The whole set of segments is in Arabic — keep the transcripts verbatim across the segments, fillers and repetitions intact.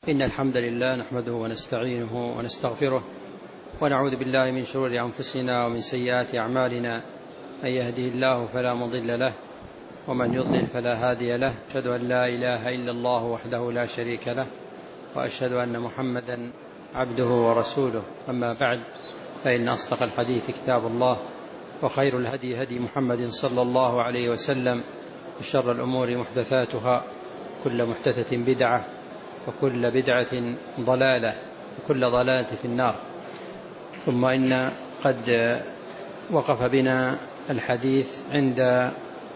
إن الحمد لله نحمده ونستعينه ونستغفره ونعوذ بالله من شرور أنفسنا ومن سيئات أعمالنا. من يهده الله فلا مضل له ومن يضلل فلا هادي له. أشهد أن لا إله إلا الله وحده لا شريك له وأشهد أن محمدا عبده ورسوله. أما بعد، فإن أصدق الحديث كتاب الله، وخير الهدي هدي محمد صلى الله عليه وسلم، وشر الأمور محدثاتها، كل محدثة بدعة، وكل بدعة ضلالة، وكل ضلالة في النار. ثم إن قد وقف بنا الحديث عند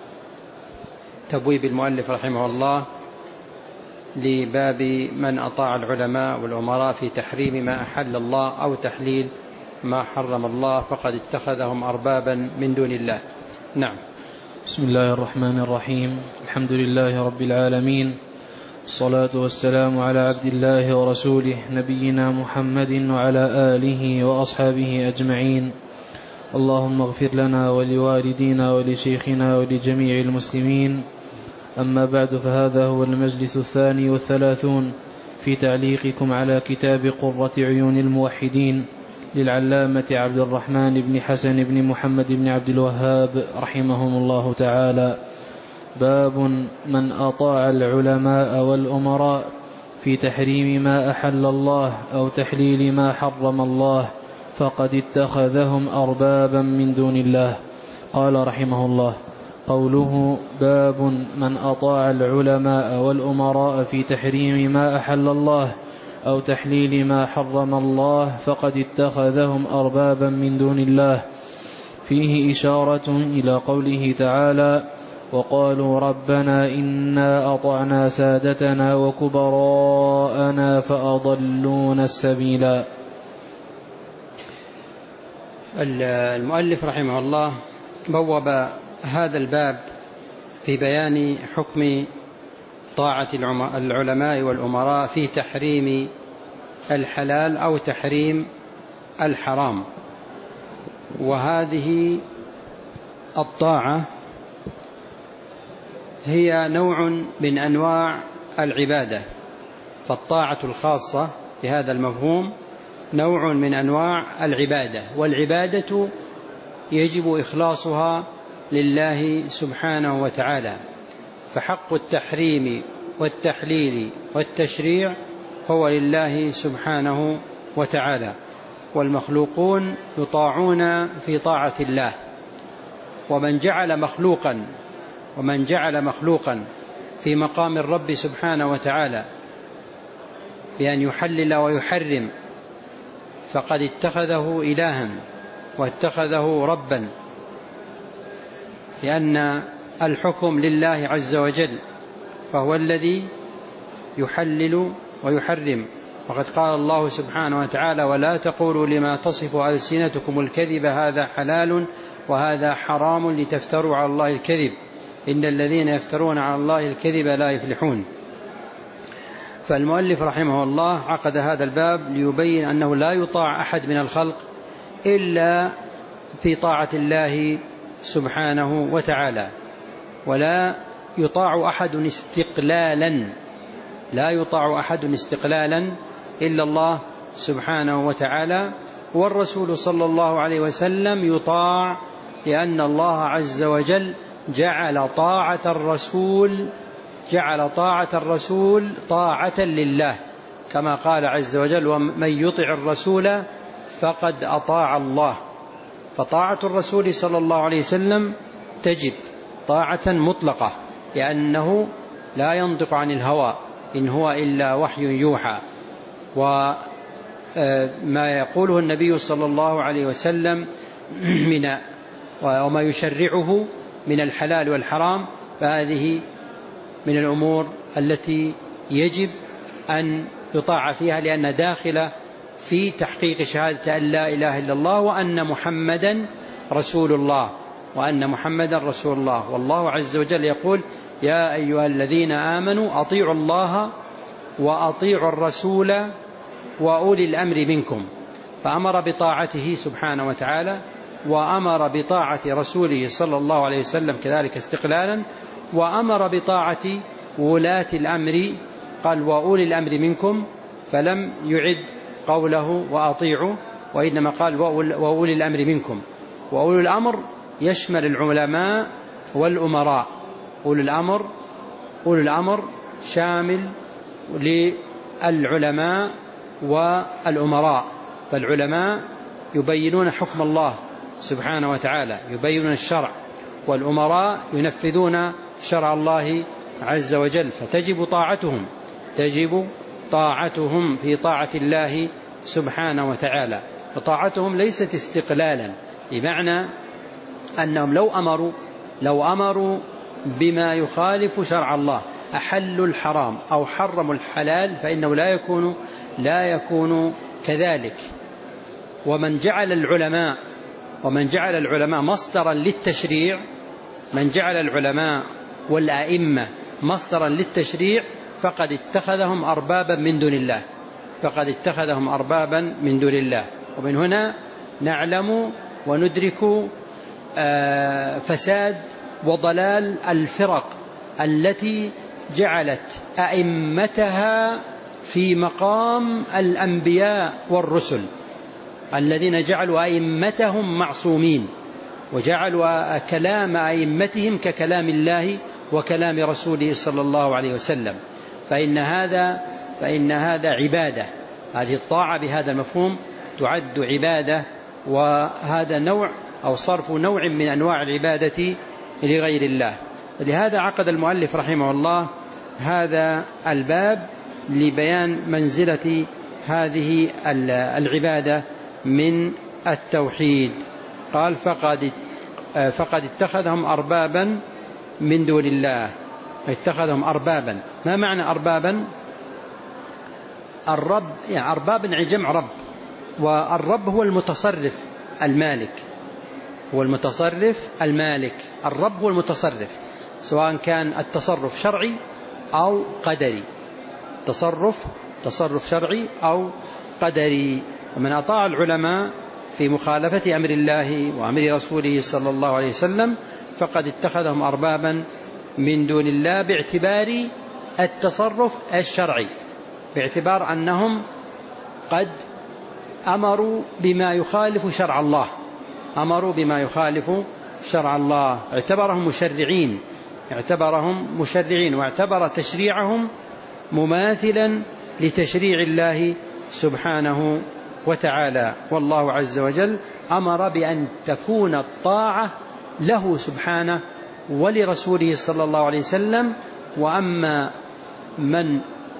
تبويب المؤلف رحمه الله لباب من أطاع العلماء والأمراء في تحريم ما أحل الله أو تحليل ما حرم الله فقد اتخذهم أربابا من دون الله. نعم. بسم الله الرحمن الرحيم. الحمد لله رب العالمين، الصلاة والسلام على عبد الله ورسوله نبينا محمد وعلى آله وأصحابه أجمعين. اللهم اغفر لنا ولوالدينا ولشيخنا ولجميع المسلمين. أما بعد، فهذا هو المجلس الثاني والثلاثون في تعليقكم على كتاب قرة عيون الموحدين للعلامة عبد الرحمن بن حسن بن محمد بن عبد الوهاب رحمهم الله تعالى. باب من أطاع العلماء والأمراء في تحريم ما أحل الله أو تحليل ما حرم الله فقد اتخذهم أربابا من دون الله. قال رحمه الله: قوله باب من أطاع العلماء والأمراء في تحريم ما أحل الله أو تحليل ما حرم الله فقد اتخذهم أربابا من دون الله، فيه إشارة إلى قوله تعالى: وقالوا ربنا إنا أطعنا سادتنا وكبراءنا فأضلون السبيلا. المؤلف رحمه الله بوب هذا الباب في بيان حكم طاعة العلماء والأمراء في تحريم الحلال أو تحريم الحرام. وهذه الطاعة هي نوع من أنواع العبادة، فالطاعة الخاصة بهذا المفهوم نوع من أنواع العبادة، والعبادة يجب إخلاصها لله سبحانه وتعالى، فحق التحريم والتحليل والتشريع هو لله سبحانه وتعالى، والمخلوقون يطاعون في طاعة الله. ومن جعل مخلوقا ومن جعل مخلوقا في مقام الرب سبحانه وتعالى بأن يحلل ويحرم فقد اتخذه إلها واتخذه ربا، لأن الحكم لله عز وجل، فهو الذي يحلل ويحرم. وقد قال الله سبحانه وتعالى: ولا تقولوا لما تصف ألسنتكم الكذب هذا حلال وهذا حرام لتفتروا على الله الكذب إن الذين يفترون على الله الكذب لا يفلحون. فالمؤلف رحمه الله عقد هذا الباب ليبين أنه لا يطاع أحد من الخلق إلا في طاعة الله سبحانه وتعالى، ولا يطاع أحد استقلالا لا يطاع أحد استقلالا إلا الله سبحانه وتعالى. والرسول صلى الله عليه وسلم يطاع لأن الله عز وجل جعل طاعة الرسول جعل طاعة الرسول طاعة لله، كما قال عز وجل: ومن يطع الرسول فقد أطاع الله. فطاعة الرسول صلى الله عليه وسلم تجب طاعة مطلقة، لأنه لا ينطق عن الهوى إن هو إلا وحي يوحى. وما يقوله النبي صلى الله عليه وسلم من وما يشرعه من الحلال والحرام فهذه من الأمور التي يجب أن يطاع فيها، لأن داخلة في تحقيق شهادة أن لا إله إلا الله وأن محمدا رسول الله وأن محمدا رسول الله. والله عز وجل يقول: يا أيها الذين آمنوا أطيعوا الله وأطيعوا الرسول وأولي الأمر منكم، فأمر بطاعته سبحانه وتعالى، وأمر بطاعة رسوله صلى الله عليه وسلم كذلك استقلالا، وأمر بطاعة ولاة الأمر قال وأولي الأمر منكم، فلم يعد قوله وأطيعوا، وإنما قال وأولي الأمر منكم. وأولي الأمر يشمل العلماء والأمراء. أولي الأمر أولي الأمر شامل للعلماء والأمراء، فالعلماء يبينون حكم الله سبحانه وتعالى، يبينون الشرع، والأمراء ينفذون شرع الله عز وجل، فتجب طاعتهم تجب طاعتهم في طاعة الله سبحانه وتعالى. وطاعتهم ليست استقلالا، بمعنى أنهم لو أمروا لو أمروا بما يخالف شرع الله، أحلوا الحرام أو حرموا الحلال، فإنه لا يكون لا يكون كذلك. ومن جعل العلماء ومن جعل العلماء مصدرا للتشريع من جعل العلماء والأئمة مصدرا للتشريع فقد اتخذهم أربابا من دون الله فقد اتخذهم أربابا من دون الله. ومن هنا نعلم وندرك فساد وضلال الفرق التي جعلت أئمتها في مقام الأنبياء والرسل، الذين جعلوا أئمتهم معصومين، وجعلوا كلام أئمتهم ككلام الله وكلام رسوله صلى الله عليه وسلم. فإن هذا فإن هذا عبادة، هذه الطاعة بهذا المفهوم تعد عبادة، وهذا نوع أو صرف نوع من أنواع العبادة لغير الله. لهذا عقد المؤلف رحمه الله هذا الباب لبيان منزلة هذه العبادة من التوحيد. قال فقد فقد اتخذهم أربابا من دون الله، اتخذهم أربابا. ما معنى أربابا؟ الرب يعني أرباب يعني جمع رب، والرب هو المتصرف المالك هو المتصرف المالك الرب هو المتصرف، سواء كان التصرف شرعي أو قدري، تصرف تصرف شرعي أو قدري. ومن أطاع العلماء في مخالفة أمر الله وأمر رسوله صلى الله عليه وسلم فقد اتخذهم أربابا من دون الله، باعتبار التصرف الشرعي، باعتبار أنهم قد أمروا بما يخالف شرع الله أمروا بما يخالف شرع الله اعتبرهم مشرعين اعتبرهم مشرعين واعتبر تشريعهم مماثلا لتشريع الله سبحانه وتعالى. والله عز وجل أمر بأن تكون الطاعة له سبحانه ولرسوله صلى الله عليه وسلم، وأما من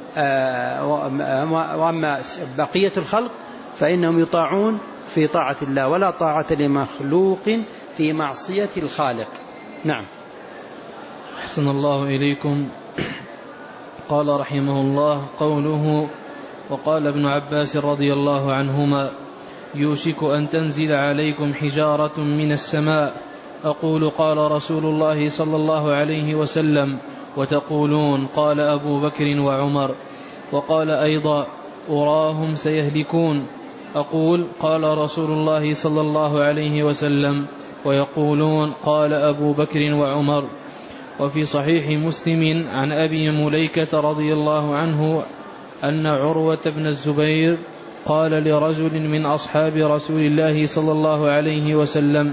وأما بقية الخلق فإنهم يطاعون في طاعة الله، ولا طاعة لمخلوق في معصية الخالق. نعم. أحسن الله إليكم. قال رحمه الله قوله وقال ابن عباس رضي الله عنهما يوشك أن تنزل عليكم حجارة من السماء، أقول قال رسول الله صلى الله عليه وسلم وتقولون قال أبو بكر وعمر. وقال أيضا أراهم سيهلكون، أقول قال رسول الله صلى الله عليه وسلم، ويقولون قال أبو بكر وعمر. وفي صحيح مسلم عن أبي مليكة رضي الله عنه أن عروة بن الزبير قال لرجل من أصحاب رسول الله صلى الله عليه وسلم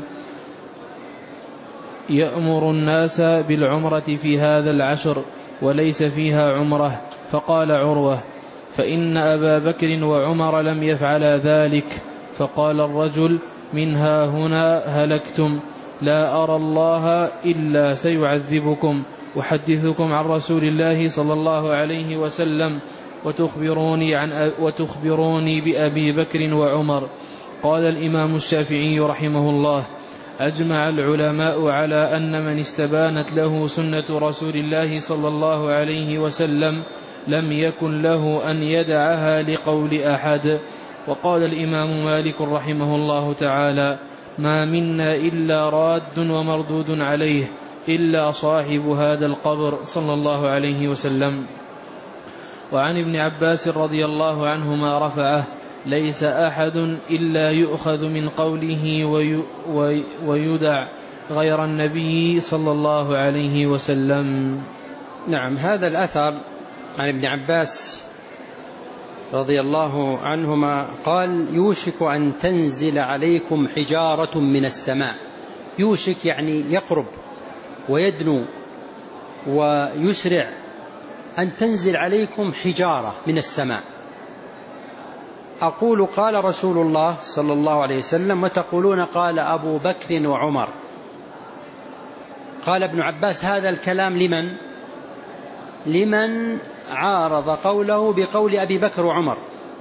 يأمر الناس بالعمرة في هذا العشر وليس فيها عمرة، فقال عروة فإن أبا بكر وعمر لم يفعلا ذلك. فقال الرجل منها هنا هلكتم، لا أرى الله إلا سيعذبكم، أحدثكم عن رسول الله صلى الله عليه وسلم وتخبروني, عن وتخبروني بأبي بكر وعمر. قال الإمام الشافعي رحمه الله أجمع العلماء على أن من استبانت له سنة رسول الله صلى الله عليه وسلم لم يكن له أن يدعها لقول أحد. وقال الإمام مالك رحمه الله تعالى ما منا إلا راد ومردود عليه إلا صاحب هذا القبر صلى الله عليه وسلم. وعن ابن عباس رضي الله عنهما رفعه ليس أحد إلا يؤخذ من قوله ويدع غير النبي صلى الله عليه وسلم. نعم. هذا الأثر عن ابن عباس رضي الله عنهما قال يوشك أن تنزل عليكم حجارة من السماء. يوشك يعني يقرب ويدنو ويسرع، أن تنزل عليكم حجارة من السماء. أقول قال رسول الله صلى الله عليه وسلم، وتقولون قال أبو بكر وعمر. قال ابن عباس هذا الكلام لمن؟ لمن عارض قوله بقول أبي بكر وعمر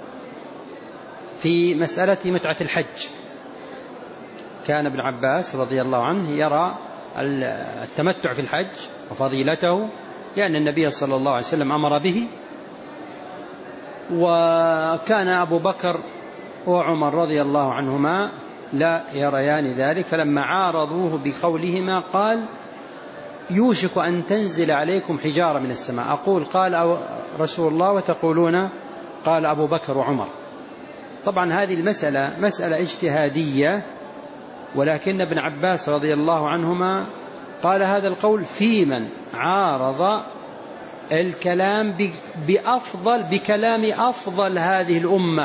في مسألة متعة الحج. كان ابن عباس رضي الله عنه يرى التمتع في الحج وفضيلته، لأن النبي صلى الله عليه وسلم أمر به، وكان أبو بكر وعمر رضي الله عنهما لا يريان ذلك، فلما عارضوه بقولهما قال يوشك أن تنزل عليكم حجارة من السماء. أقول قال رسول الله وتقولون قال أبو بكر وعمر. طبعا هذه المسألة مسألة اجتهادية، ولكن ابن عباس رضي الله عنهما قال هذا القول في من عارض الكلام بأفضل بكلام أفضل هذه الأمة،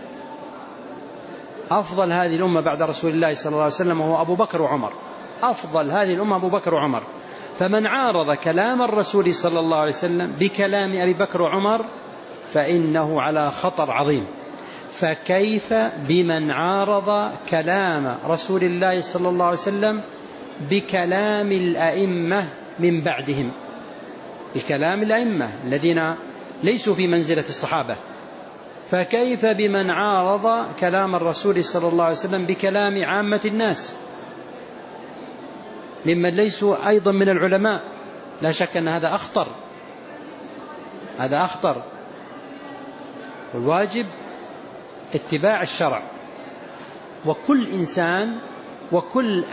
أفضل هذه الأمة بعد رسول الله صلى الله عليه وسلم وهو أبو بكر وعمر. أفضل هذه الأمة أبو بكر وعمر، فمن عارض كلام الرسول صلى الله عليه وسلم بكلام أبي بكر وعمر فإنه على خطر عظيم. فكيف بمن عارض كلام رسول الله صلى الله عليه وسلم بكلام الأئمة من بعدهم، بكلام الأئمة الذين ليسوا في منزلة الصحابة؟ فكيف بمن عارض كلام الرسول صلى الله عليه وسلم بكلام عامة الناس ممن ليسوا أيضا من العلماء؟ لا شك أن هذا أخطر، هذا أخطر. والواجب اتباع الشرع، وكل إنسان وكل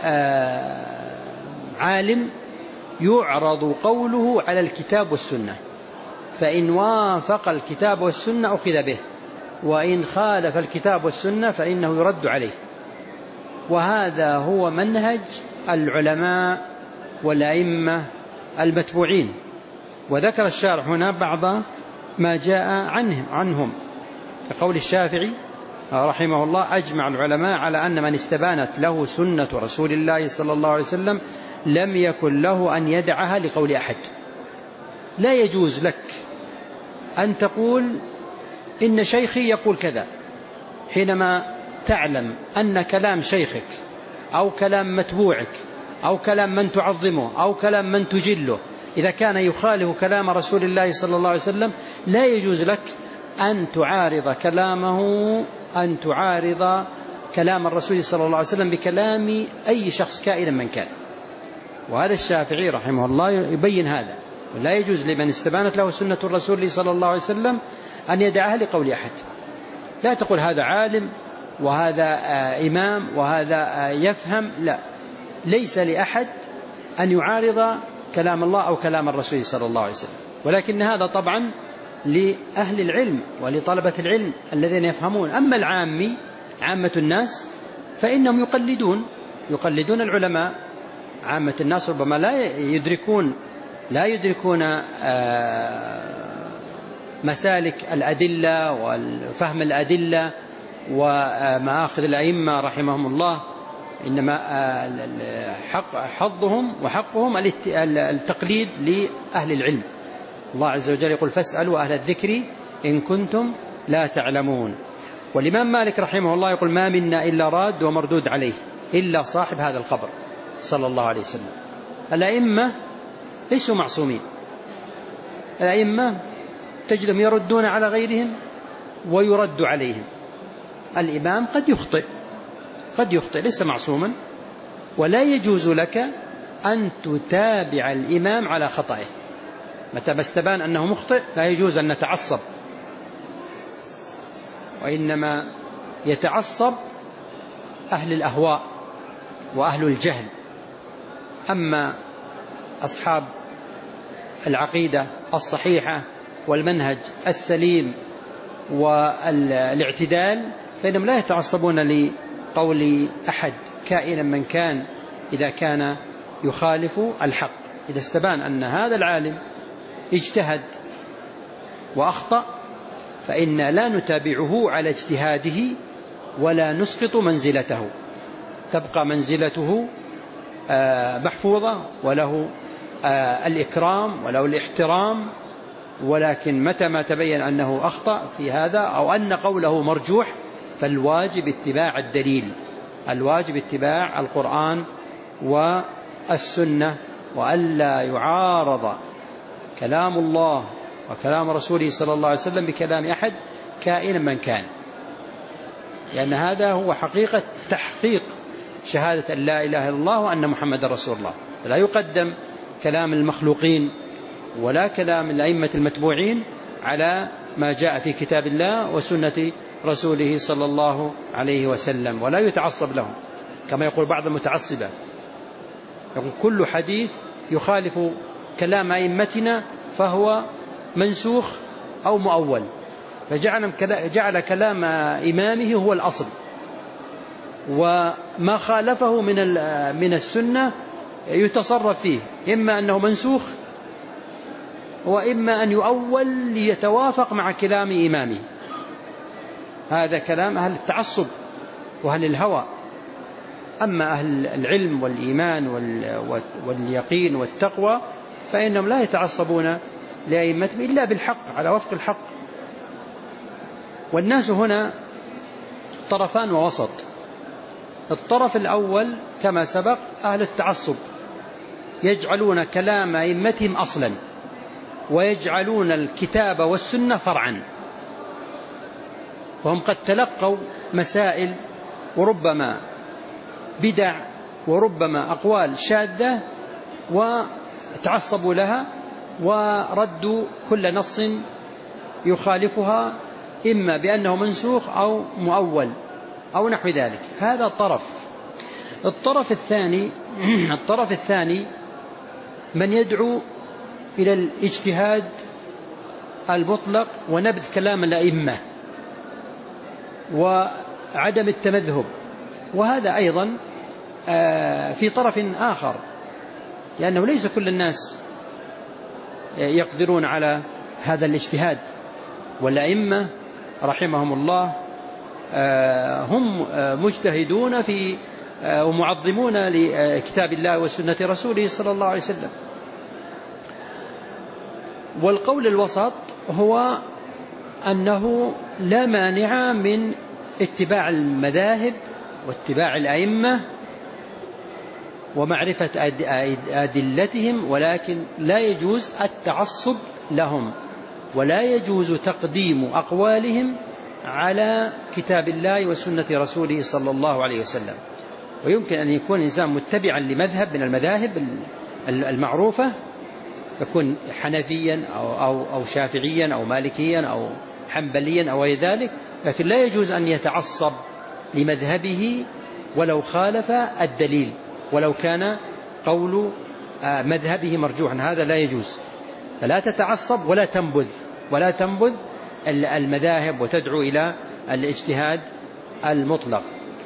عالم يعرض قوله على الكتاب والسنة، فإن وافق الكتاب والسنة أخذ به، وإن خالف الكتاب والسنة فإنه يرد عليه. وهذا هو منهج العلماء والأئمة المتبوعين. وذكر الشارح هنا بعض ما جاء عنهم, عنهم كقول الشافعي رحمه الله أجمع العلماء على أن من استبانت له سنة رسول الله صلى الله عليه وسلم لم يكن له أن يدعها لقول أحد. لا يجوز لك أن تقول إن شيخي يقول كذا حينما تعلم أن كلام شيخك أو كلام متبوعك أو كلام من تعظمه أو كلام من تجله إذا كان يخالف كلام رسول الله صلى الله عليه وسلم لا يجوز لك أن تعارض كلامه، أن تعارض كلام الرسول صلى الله عليه وسلم بكلام أي شخص كائنا من كان. وهذا الشافعي رحمه الله يبين هذا، ولا يجوز لمن استبانت له سنة الرسول صلى الله عليه وسلم أن يدعها لقول أحد. لا تقول هذا عالم وهذا إمام وهذا يفهم، لا، ليس لأحد أن يعارض كلام الله أو كلام الرسول صلى الله عليه وسلم. ولكن هذا طبعا لأهل العلم ولطلبة العلم الذين يفهمون. أما العامي عامة الناس فإنهم يقلدون يقلدون العلماء. عامة الناس ربما لا يدركون لا يدركون مسالك الأدلة والفهم الأدلة ومآخذ الأئمة رحمهم الله، إنما حق حظهم وحقهم التقليد لأهل العلم. الله عز وجل يقول فاسألوا أهل الذكر إن كنتم لا تعلمون. والإمام مالك رحمه الله يقول ما منا إلا راد ومردود عليه إلا صاحب هذا القبر صلى الله عليه وسلم. الأئمة ليسوا معصومين، الأئمة تجدهم يردون على غيرهم ويرد عليهم. الإمام قد يخطئ قد يخطئ ليس معصوما، ولا يجوز لك أن تتابع الإمام على خطئه. متى ما استبان أنه مخطئ لا يجوز أن نتعصب، وإنما يتعصب أهل الأهواء وأهل الجهل. أما أصحاب العقيدة الصحيحة والمنهج السليم والاعتدال فإنهم لا يتعصبون لقول أحد كائنا من كان إذا كان يخالف الحق. إذا استبان أن هذا العالم اجتهد وأخطأ فإن لا نتابعه على اجتهاده ولا نسقط منزلته، تبقى منزلته محفوظة وله الإكرام وله الاحترام، ولكن متى ما تبين أنه أخطأ في هذا أو أن قوله مرجوح فالواجب اتباع الدليل، الواجب اتباع القرآن والسنة، وألا يعارض كلام الله وكلام رسوله صلى الله عليه وسلم بكلام أحد كائنا من كان، لأن هذا هو حقيقة تحقيق شهادة أن لا إله إلا الله وأن محمد رسول الله. لا يقدم كلام المخلوقين ولا كلام الأئمة المتبوعين على ما جاء في كتاب الله وسنة رسوله صلى الله عليه وسلم، ولا يتعصب لهم كما يقول بعض المتعصبة، يقول كل حديث يخالف كلام أئمتنا فهو منسوخ أو مؤول، فجعل جعل كلام إمامه هو الأصل، وما خالفه من من السنة يتصرف فيه، إما أنه منسوخ وإما أن يؤول ليتوافق مع كلام إمامه. هذا كلام أهل التعصب وأهل الهوى. أما أهل العلم والإيمان واليقين والتقوى فإنهم لا يتعصبون لأئمتهم إلا بالحق على وفق الحق. والناس هنا طرفان ووسط. الطرف الأول كما سبق أهل التعصب، يجعلون كلام أئمتهم أصلا ويجعلون الكتاب والسنة فرعا، وهم قد تلقوا مسائل وربما بدع وربما أقوال شاذة وتعصبوا لها وردوا كل نص يخالفها إما بأنه منسوخ أو مؤول أو نحو ذلك. هذا الطرف. الطرف الثاني الطرف الثاني من يدعو إلى الاجتهاد المطلق ونبذ كلام الأئمة وعدم التمذهب، وهذا أيضا في طرف آخر، لأنه ليس كل الناس يقدرون على هذا الاجتهاد، والأئمة رحمهم الله هم مجتهدون في ومعظمون لكتاب الله وسنة رسوله صلى الله عليه وسلم. والقول الوسط هو أنه لا مانع من اتباع المذاهب واتباع الأئمة ومعرفة أدلتهم، ولكن لا يجوز التعصب لهم، ولا يجوز تقديم أقوالهم على كتاب الله وسنة رسوله صلى الله عليه وسلم. ويمكن أن يكون الإنسان متبعا لمذهب من المذاهب المعروفة، يكون حنفيا أو, أو, أو شافعيا أو مالكيا أو حنبليا أو غير ذلك، لكن لا يجوز أن يتعصب لمذهبه ولو خالف الدليل، ولو كان قول مذهبه مرجوحا، هذا لا يجوز. فلا تتعصب ولا تنبذ ولا تنبذ المذاهب وتدعو إلى الاجتهاد المطلق.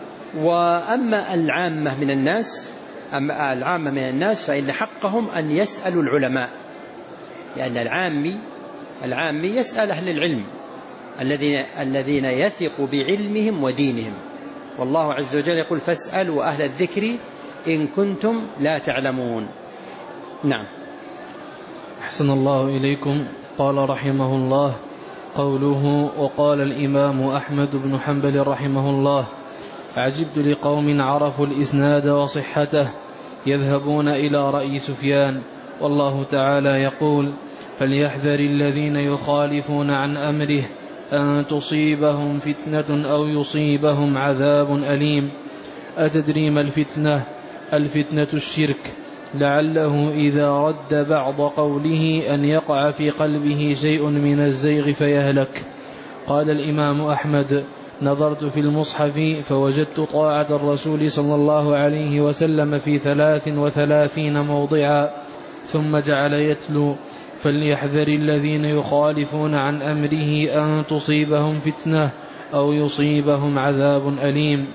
وأما العامة من الناس أما العامة من الناس فإن حقهم أن يسألوا العلماء، لأن العامي العامي يسأل أهل العلم الذين الذين يثق بعلمهم ودينهم، والله عز وجل يقول فاسألوا أهل الذكر إن كنتم لا تعلمون. نعم. أحسن الله إليكم. قال رحمه الله: قوله وقال الإمام أحمد بن حنبل رحمه الله: عجبت لقوم عرفوا الإسناد وصحته يذهبون إلى رأي سفيان، والله تعالى يقول: فليحذر الذين يخالفون عن أمره أن تصيبهم فتنة أو يصيبهم عذاب أليم. أتدري ما الفتنة؟ الفتنة الشرك، لعله إذا رد بعض قوله أن يقع في قلبه شيء من الزيغ فيهلك. قال الإمام أحمد: نظرت في المصحف فوجدت طاعة الرسول صلى الله عليه وسلم في ثلاث وثلاثين موضعا، ثم جعل يتلو: فليحذر الذين يخالفون عن أمره أن تصيبهم فتنة أو يصيبهم عذاب أليم.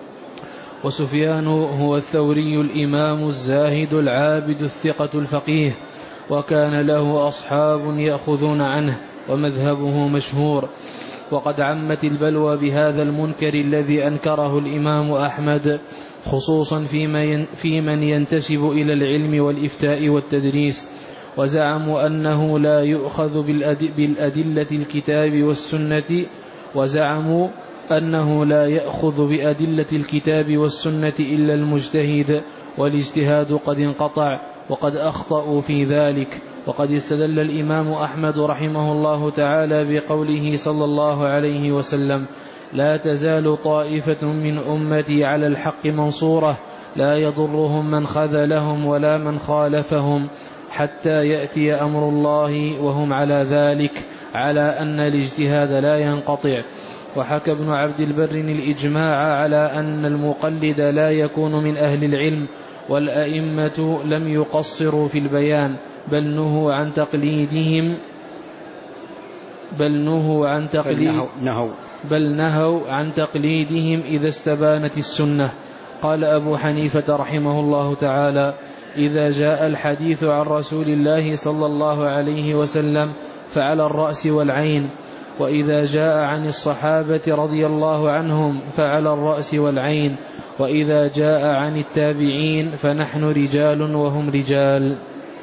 وسفيان هو الثوري الإمام الزاهد العابد الثقة الفقيه، وكان له أصحاب يأخذون عنه ومذهبه مشهور. وقد عمت البلوى بهذا المنكر الذي أنكره الإمام أحمد، خصوصا في من ينتسب إلى العلم والإفتاء والتدريس، وزعموا أنه لا يؤخذ بالأدلة الكتاب والسنة وزعموا أنه لا يأخذ بأدلة الكتاب والسنة إلا المجتهد، والاجتهاد قد انقطع، وقد أخطأوا في ذلك. وقد استدل الإمام أحمد رحمه الله تعالى بقوله صلى الله عليه وسلم: لا تزال طائفة من أمتي على الحق منصورة لا يضرهم من خذلهم ولا من خالفهم حتى يأتي أمر الله وهم على ذلك، على أن الاجتهاد لا ينقطع. وحكى ابن عبد البر الإجماع على أن المقلد لا يكون من أهل العلم، والأئمة لم يقصروا في البيان، بل نهوا عن تقليدهم بل نهوا عن تقليد نهوا بل نهوا عن تقليدهم إذا استبانت السنة. قال أبو حنيفة رحمه الله تعالى: إذا جاء الحديث عن رسول الله صلى الله عليه وسلم فعلى الرأس والعين، وإذا جاء عن الصحابة رضي الله عنهم فعلى الرأس والعين، وإذا جاء عن التابعين فنحن رجال وهم رجال.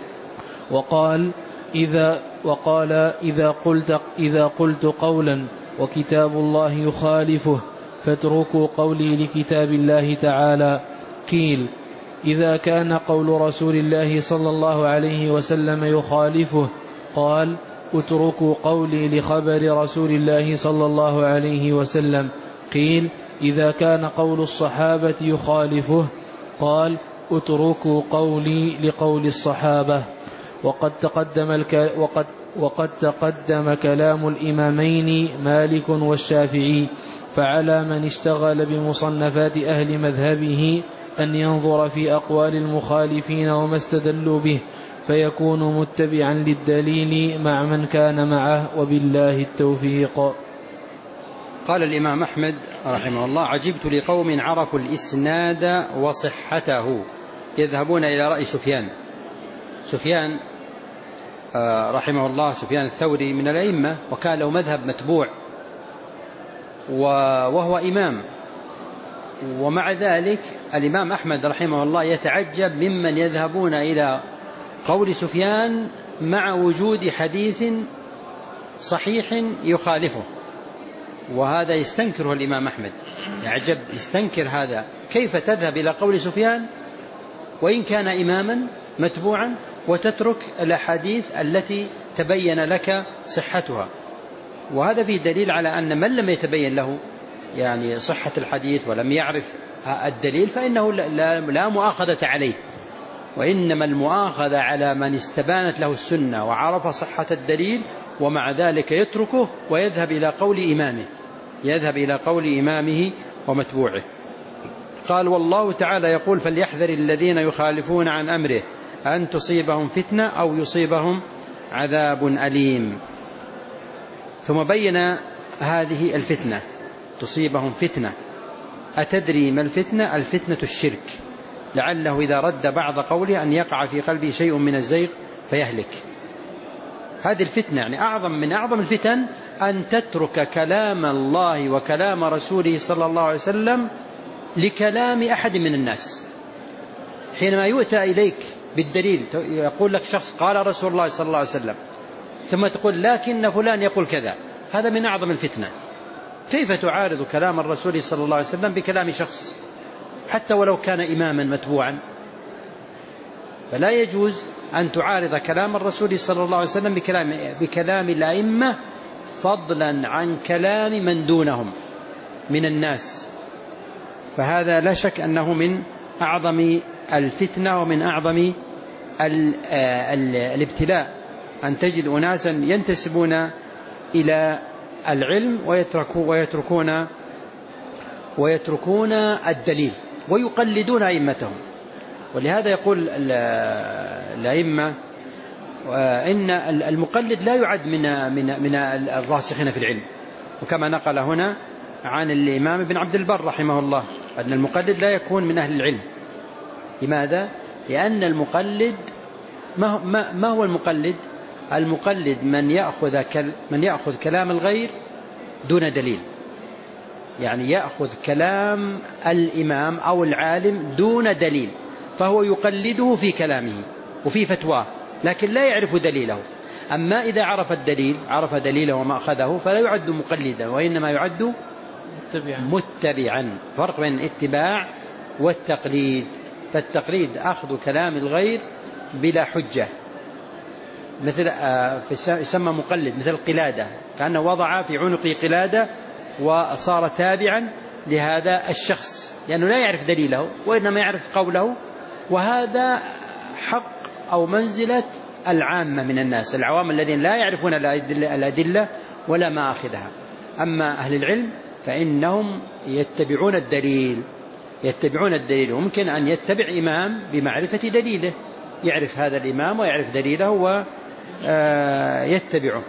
وقال إذا وقال إذا قلت إذا قلت قولا وكتاب الله يخالفه فاتركوا قولي لكتاب الله تعالى. قيل: إذا كان قول رسول الله صلى الله عليه وسلم يخالفه. قال: اتركوا قولي لخبر رسول الله صلى الله عليه وسلم. قيل: إذا كان قول الصحابة يخالفه. قال: اتركوا قولي لقول الصحابة. وقد تقدم الك... وقد وقد تقدم كلام الإمامين مالك والشافعي، فعلى من اشتغل بمصنفات أهل مذهبه أن ينظر في أقوال المخالفين وما استدلوا به، فيكون متبعا للدليل مع من كان معه، وبالله التوفيق. قال الإمام أحمد رحمه الله: عجبت لقوم عرفوا الإسناد وصحته يذهبون إلى رأي سفيان. سفيان رحمه الله سفيان الثوري من الأئمة، وكان له مذهب متبوع وهو إمام، ومع ذلك الإمام أحمد رحمه الله يتعجب ممن يذهبون إلى قول سفيان مع وجود حديث صحيح يخالفه، وهذا يستنكره الإمام أحمد، يعجب يستنكر هذا، كيف تذهب إلى قول سفيان وإن كان إماما متبوعا وتترك الأحاديث التي تبين لك صحتها؟ وهذا فيه دليل على أن من لم يتبين له يعني صحة الحديث ولم يعرف الدليل فإنه لا مؤاخذة عليه، وإنما المؤاخذة على من استبانت له السنة وعرف صحة الدليل ومع ذلك يتركه ويذهب إلى قول إمامه يذهب إلى قول إمامه ومتبوعه. قال: والله تعالى يقول: فليحذر الذين يخالفون عن أمره أن تصيبهم فتنة أو يصيبهم عذاب أليم. ثم بين هذه الفتنة، تصيبهم فتنة. أتدري ما الفتنة؟ الفتنة الشرك، لعله إذا رد بعض قوله أن يقع في قلبه شيء من الزيغ فيهلك. هذه الفتنة يعني أعظم من أعظم الفتن أن تترك كلام الله وكلام رسوله صلى الله عليه وسلم لكلام أحد من الناس. حينما يؤتى إليك بالدليل، يقول لك شخص قال رسول الله صلى الله عليه وسلم، ثم تقول لكن فلان يقول كذا، هذا من أعظم الفتنة. كيف تعارض كلام الرسول صلى الله عليه وسلم بكلام شخص حتى ولو كان إماما متبوعا؟ فلا يجوز أن تعارض كلام الرسول صلى الله عليه وسلم بكلام, بكلام الأئمة، فضلا عن كلام من دونهم من الناس. فهذا لا شك أنه من أعظم الفتنة ومن أعظم الابتلاء، أن تجد أناسا ينتسبون إلى العلم ويتركون ويتركون ويتركون الدليل ويقلدون أئمتهم. ولهذا يقول الأئمة إن المقلد لا يعد من من من الراسخين في العلم، وكما نقل هنا عن الإمام ابن عبد البر رحمه الله أن المقلد لا يكون من أهل العلم. لماذا؟ لأن المقلد ما ما هو المقلد؟ المقلد من يأخذ, من يأخذ كلام الغير دون دليل، يعني يأخذ كلام الإمام أو العالم دون دليل، فهو يقلده في كلامه وفي فتواه لكن لا يعرف دليله. أما إذا عرف الدليل، عرف دليله وما أخذه، فلا يعد مقلدا وإنما يعد متبعا, متبعا. فرق بين الاتباع والتقليد. فالتقليد أخذ كلام الغير بلا حجة، مثل يسمى مقلد، مثل القلادة، كأنه وضع في عنقه قلادة وصار تابعا لهذا الشخص لأنه لا يعرف دليله وإنما يعرف قوله. وهذا حق أو منزلة العامة من الناس، العوام الذين لا يعرفون الأدلة ولا ما أخذها. أما أهل العلم فإنهم يتبعون الدليل، يتبعون الدليل. وممكن أن يتبع إمام بمعرفة دليله، يعرف هذا الإمام ويعرف دليله ويتبعه.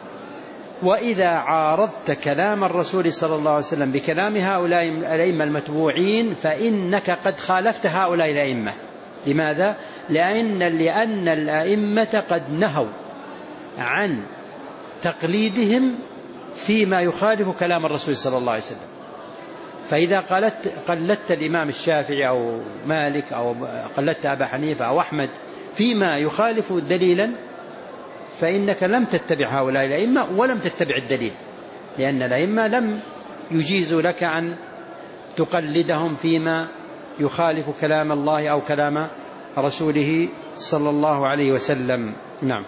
وإذا عارضت كلام الرسول صلى الله عليه وسلم بكلام هؤلاء الأئمة المتبوعين فإنك قد خالفت هؤلاء الأئمة. لماذا؟ لأن, لأن الأئمة قد نهوا عن تقليدهم فيما يخالف كلام الرسول صلى الله عليه وسلم. فإذا قلدت, قلدت الإمام الشافعي أو مالك أو قلدت أبا حنيفة أو أحمد فيما يخالف دليلا فإنك لم تتبع هؤلاء الأئمة ولم تتبع الدليل، لأن الأئمة لم يجيزوا لك أن تقلدهم فيما يخالف كلام الله أو كلام رسوله صلى الله عليه وسلم. نعم.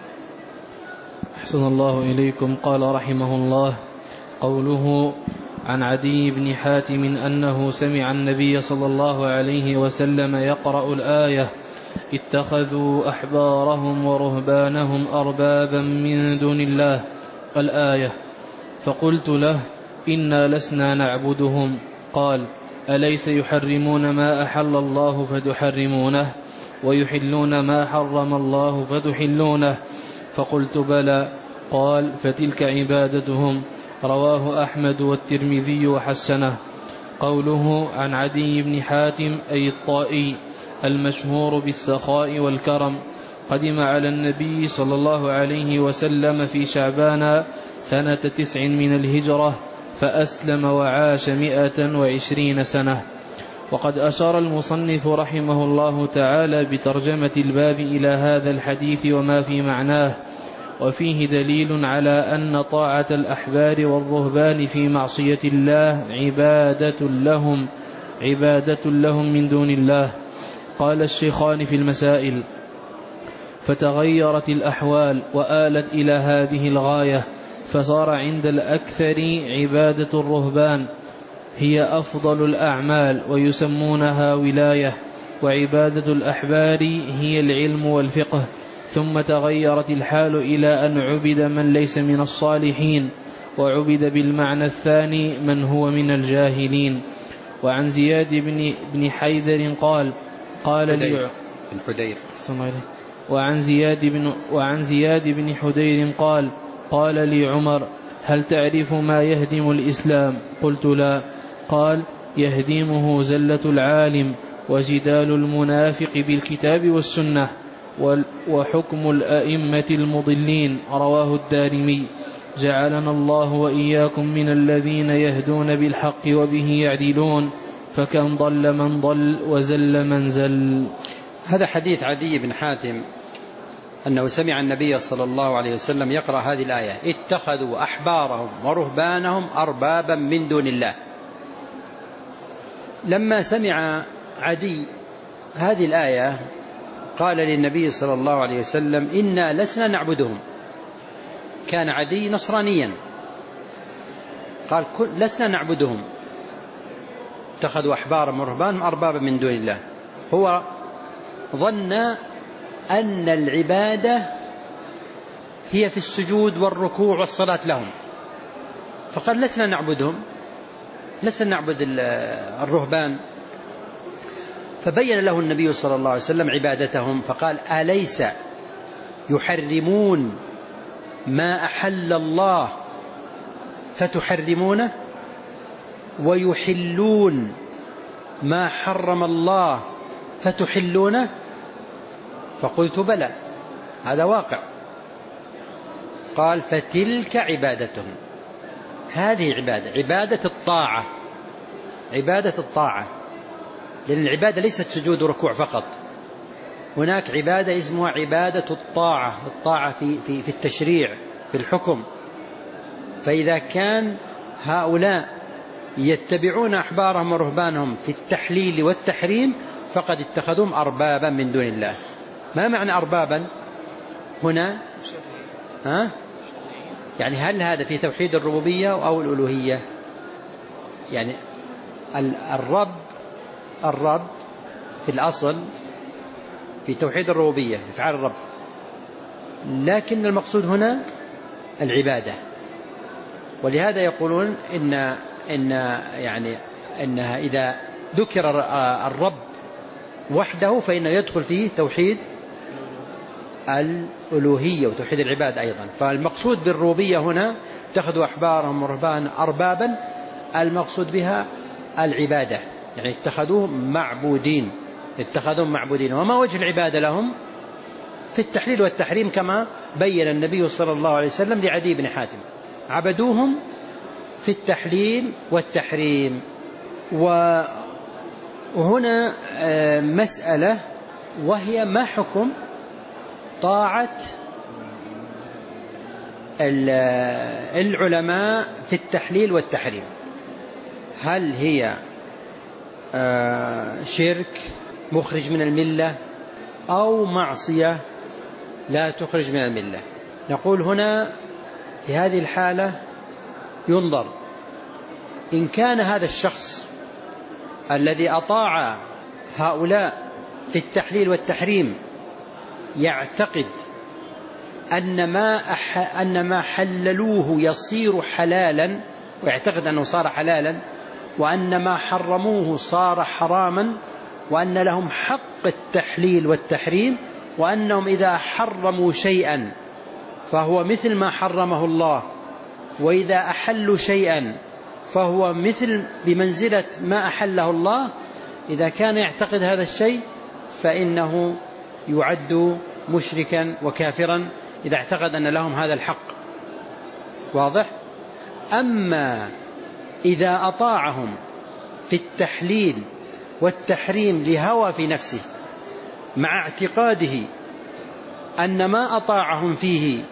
أحسن الله إليكم. قال رحمه الله: قوله عن عدي بن حاتم أنه سمع النبي صلى الله عليه وسلم يقرأ الآية: اتخذوا أحبارهم ورهبانهم أربابا من دون الله، الآية. فقلت له: إنا لسنا نعبدهم. قال: أليس يحرمون ما أحل الله فتحرمونه ويحلون ما حرم الله فتحلونه؟ فقلت: بلى. قال: فتلك عبادتهم. رواه أحمد والترمذي وحسنه. قوله عن عدي بن حاتم أي الطائي المشهور بالسخاء والكرم، قدم على النبي صلى الله عليه وسلم في شعبان سنة تسع من الهجرة، فأسلم وعاش مئة وعشرين سنة. وقد أشار المصنف رحمه الله تعالى بترجمة الباب إلى هذا الحديث وما في معناه، وفيه دليل على أن طاعة الأحبار والرهبان في معصية الله عبادة لهم عبادة لهم من دون الله. قال الشيخان في المسائل: فتغيرت الأحوال وآلت إلى هذه الغاية، فصار عند الأكثر عبادة الرهبان هي أفضل الأعمال ويسمونها ولاية، وعبادة الأحبار هي العلم والفقه. ثم تغيرت الحال إلى أن عبد من ليس من الصالحين، وعبد بالمعنى الثاني من هو من الجاهلين. وعن زياد بن, بن حيدر قال قال لي بن حدير وعن زياد بن وعن زياد بن حدير قال قال لي عمر: هل تعرف ما يهدم الإسلام؟ قلت: لا. قال: يهدمه زلة العالم وجدال المنافق بالكتاب والسنة وحكم الأئمة المضلين. رواه الدارمي. جعلنا الله وإياكم من الذين يهدون بالحق وبه يعدلون، فكم ضل من ضل وزل من زل. هذا حديث عدي بن حاتم أنه سمع النبي صلى الله عليه وسلم يقرأ هذه الآية: اتخذوا أحبارهم ورهبانهم أربابا من دون الله. لما سمع عدي هذه الآية قال للنبي صلى الله عليه وسلم: إنا لسنا نعبدهم. كان عدي نصرانيا، قال: لسنا نعبدهم، اتخذوا أحبارهم ورهبانهم أربابا من دون الله. هو ظن أن العبادة هي في السجود والركوع والصلاة لهم، فقال: لسنا نعبدهم، لسنا نعبد الرهبان. فبين له النبي صلى الله عليه وسلم عبادتهم، فقال: أليس يحرمون ما أحل الله فتحرمونه ويحلون ما حرم الله فتحلونه؟ فقلت: بلى، هذا واقع. قال فتلك عبادتهم. هذه عبادة، عبادة الطاعة، عبادة الطاعة، لأن العبادة ليست سجود وركوع فقط، هناك عبادة اسمها عبادة الطاعة، الطاعة في, في, في التشريع، في الحكم. فإذا كان هؤلاء يتبعون أحبارهم ورهبانهم في التحليل والتحريم فقد اتخذوهم أربابا من دون الله. ما معنى أربابا هنا؟ ها؟ يعني هل هذا في توحيد الربوبية أو الألوهية؟ يعني الرب الرب في الأصل في توحيد الربوبية إفعال الرب، لكن المقصود هنا العبادة. ولهذا يقولون إن إن يعني إنها إذا ذكر الرب وحده فإنه يدخل فيه توحيد الألوهية وتوحيد العباد أيضا. فالمقصود بالربوبية هنا اتخذوا أحبارهم ورهبان أربابا، المقصود بها العبادة، يعني اتخذوهم معبودين، اتخذوهم معبودين. وما وجه العبادة لهم؟ في التحليل والتحريم كما بين النبي صلى الله عليه وسلم لعدي بن حاتم، عبدوهم في التحليل والتحريم. وهنا مسألة وهي ما حكم طاعة العلماء في التحليل والتحريم؟ هل هي شرك مخرج من الملة أو معصية لا تخرج من الملة؟ نقول هنا في هذه الحالة ينظر إن كان هذا الشخص الذي أطاع هؤلاء في التحليل والتحريم يعتقد أن ما, أح... أن ما حللوه يصير حلالا، ويعتقد أنه صار حلالا، وأن ما حرموه صار حراما، وأن لهم حق التحليل والتحريم، وأنهم إذا حرموا شيئا فهو مثل ما حرمه الله، وإذا أحلوا شيئا فهو مثل بمنزلة ما أحله الله. إذا كان يعتقد هذا الشيء فإنه يعد مشركا وكافرا إذا اعتقد أن لهم هذا الحق. واضح؟ أما إذا أطاعهم في التحليل والتحريم لهوى في نفسه مع اعتقاده أن ما أطاعهم فيه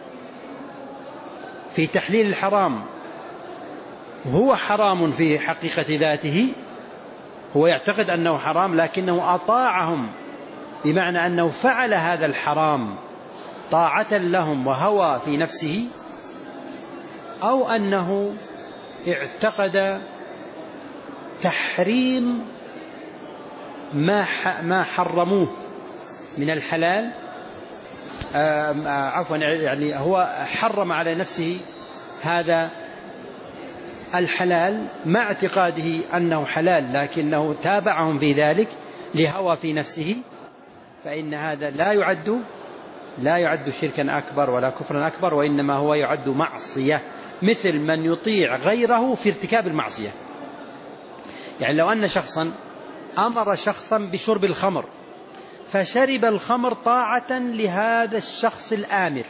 في تحليل الحرام هو حرام في حقيقة ذاته، هو يعتقد أنه حرام لكنه أطاعهم بمعنى أنه فعل هذا الحرام طاعة لهم وهوى في نفسه، أو أنه اعتقد تحريم ما ما حرموه من الحلال، عفوا يعني هو حرم على نفسه هذا الحلال مع اعتقاده أنه حلال لكنه تابعهم في ذلك لهوى في نفسه، فإن هذا لا يعد لا يعد شركا أكبر ولا كفرا أكبر، وإنما هو يعد معصية، مثل من يطيع غيره في ارتكاب المعصية. يعني لو أن شخصا أمر شخصا بشرب الخمر فشرب الخمر طاعة لهذا الشخص الآمر،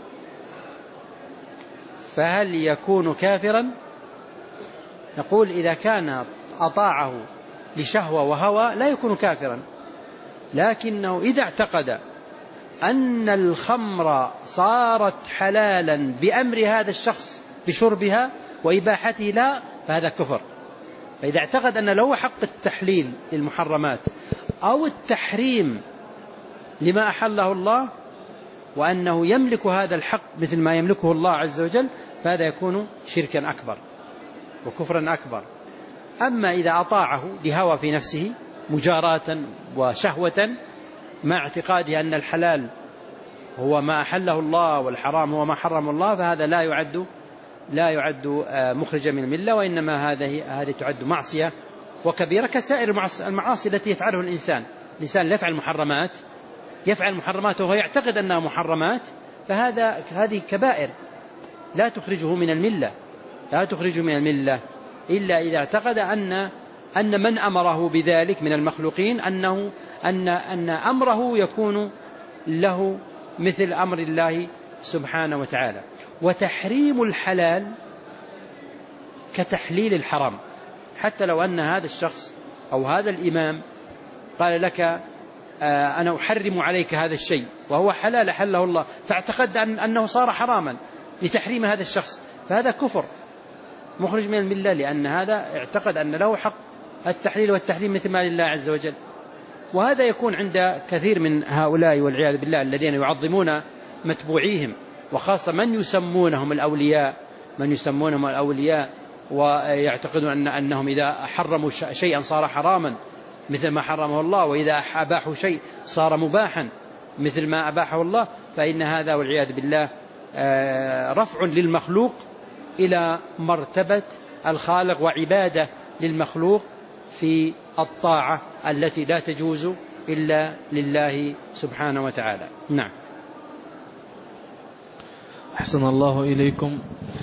فهل يكون كافرا؟ نقول إذا كان أطاعه لشهوة وهوى لا يكون كافرا، لكنه إذا اعتقد أن الخمر صارت حلالا بأمر هذا الشخص بشربها وإباحته لا، فهذا كفر. فإذا اعتقد أن له حق التحليل للمحرمات أو التحريم لما أحله الله وأنه يملك هذا الحق مثل ما يملكه الله عز وجل، فهذا يكون شركا أكبر وكفرا أكبر. أما إذا أطاعه لهوى في نفسه مجاراة وشهوة مع اعتقاده أن الحلال هو ما أحله الله والحرام هو ما حرم الله، فهذا لا يعد لا يعد مخرجا من الملة، وإنما هذه هذه تعد معصية وكبيرة كسائر المعاصي التي يفعله الإنسان. الإنسان لا يفعل محرمات يفعل محرمات وهو يعتقد أنها محرمات، فهذا هذه كبائر لا تخرجه من الملة لا تخرجه من الملة إلا إذا اعتقد أن أن من أمره بذلك من المخلوقين أنه أن أن أمره يكون له مثل أمر الله سبحانه وتعالى. وتحريم الحلال كتحليل الحرام، حتى لو أن هذا الشخص أو هذا الإمام قال لك أنا أحرم عليك هذا الشيء وهو حلال حله الله، فاعتقد أن أنه صار حراما لتحريم هذا الشخص، فهذا كفر مخرج من الملة، لأن هذا اعتقد أن له حق التحليل والتحريم مثل ما لله عز وجل. وهذا يكون عند كثير من هؤلاء والعياذ بالله الذين يعظمون متبوعيهم، وخاصة من يسمونهم الأولياء من يسمونهم الأولياء ويعتقدون أن أنهم إذا حرموا شيئا صار حراما مثل ما حرمه الله، وإذا أباحوا شيء صار مباحا مثل ما أباحه الله، فإن هذا والعياذ بالله رفع للمخلوق إلى مرتبة الخالق، وعبادة للمخلوق في الطاعة التي لا تجوز إلا لله سبحانه وتعالى. نعم. أحسن الله إليكم.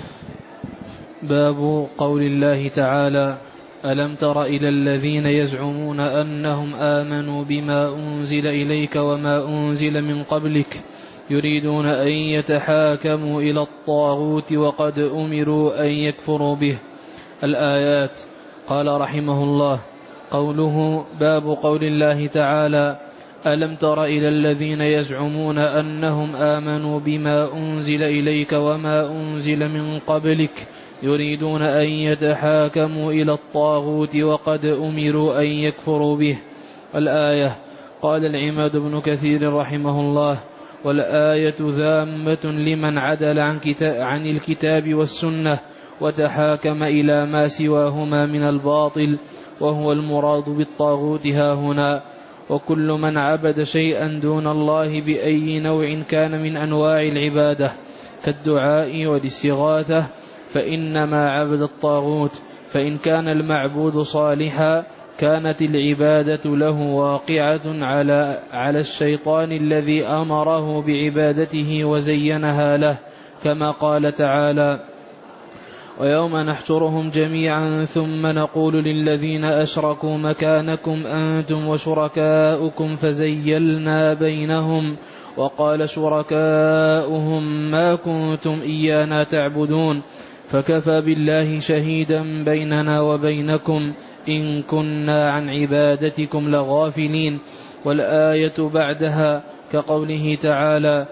باب قول الله تعالى: ألم تر إلى الذين يزعمون أنهم آمنوا بما أنزل إليك وما أنزل من قبلك يريدون أن يتحاكموا إلى الطاغوت وقد أمروا أن يكفروا به. الآيات. قال رحمه الله: قوله باب قول الله تعالى: ألم تر إلى الذين يزعمون أنهم آمنوا بما أنزل إليك وما أنزل من قبلك يريدون أن يتحاكموا إلى الطاغوت وقد أمروا أن يكفروا به. الآية. قال العماد بن كثير رحمه الله: والآية ذامة لمن عدل عن, عن الكتاب والسنة وتحاكم إلى ما سواهما من الباطل، وهو المراد بالطاغوت هاهنا. وكل من عبد شيئا دون الله بأي نوع كان من أنواع العبادة كالدعاء والاستغاثة فإنما عبد الطاغوت، فإن كان المعبود صالحا كانت العبادة له واقعة على, على الشيطان الذي أمره بعبادته وزينها له، كما قال تعالى: ويوم نحشرهم جميعا ثم نقول للذين أشركوا مكانكم أنتم وشركاؤكم فزيلنا بينهم وقال شركاؤهم ما كنتم إيانا تعبدون فكفى بالله شهيدا بيننا وبينكم إن كنا عن عبادتكم لغافلين. والآية بعدها كقوله تعالى: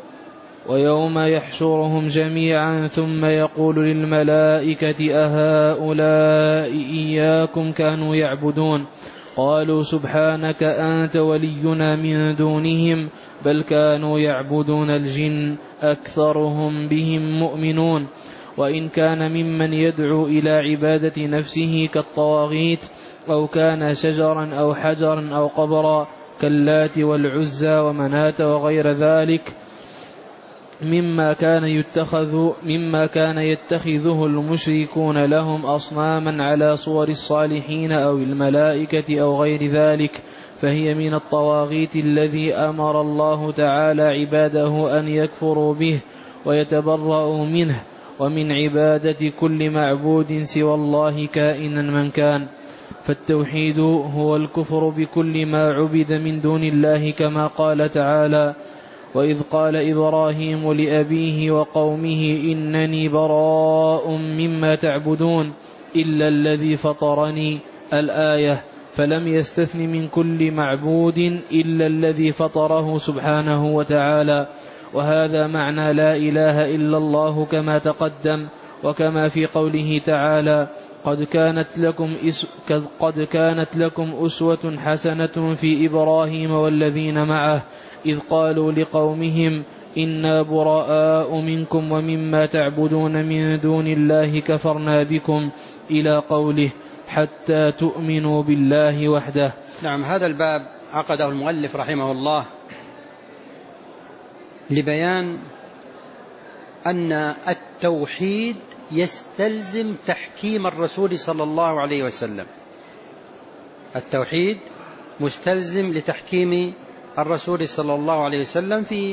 ويوم يحشرهم جميعا ثم يقول للملائكة أهؤلاء إياكم كانوا يعبدون قالوا سبحانك أنت ولينا من دونهم بل كانوا يعبدون الجن أكثرهم بهم مؤمنون. وإن كان ممن يدعو إلى عبادة نفسه كالطواغيت أو كان شجرا أو حجرا أو قبرا كاللات والعزى ومناة وغير ذلك مما كان يتخذ مما كان يتخذه المشركون لهم أصناما على صور الصالحين أو الملائكة أو غير ذلك، فهي من الطواغيت الذي أمر الله تعالى عباده أن يكفروا به ويتبرؤوا منه، ومن عبادة كل معبود سوى الله كائنا من كان. فالتوحيد هو الكفر بكل ما عبد من دون الله، كما قال تعالى: وإذ قال إبراهيم لأبيه وقومه إنني براء مما تعبدون إلا الذي فطرني. الآية. فلم يستثن من كل معبود إلا الذي فطره سبحانه وتعالى، وهذا معنى لا إله إلا الله كما تقدم، وكما في قوله تعالى: قد كانت لكم قد كانت لكم أسوة حسنة في إبراهيم والذين معه إذ قالوا لقومهم إنا براء منكم ومما تعبدون من دون الله كفرنا بكم إلى قوله حتى تؤمنوا بالله وحده. نعم. هذا الباب عقده المؤلف رحمه الله لبيان أن التوحيد يستلزم تحكيم الرسول صلى الله عليه وسلم. التوحيد مستلزم لتحكيم الرسول صلى الله عليه وسلم في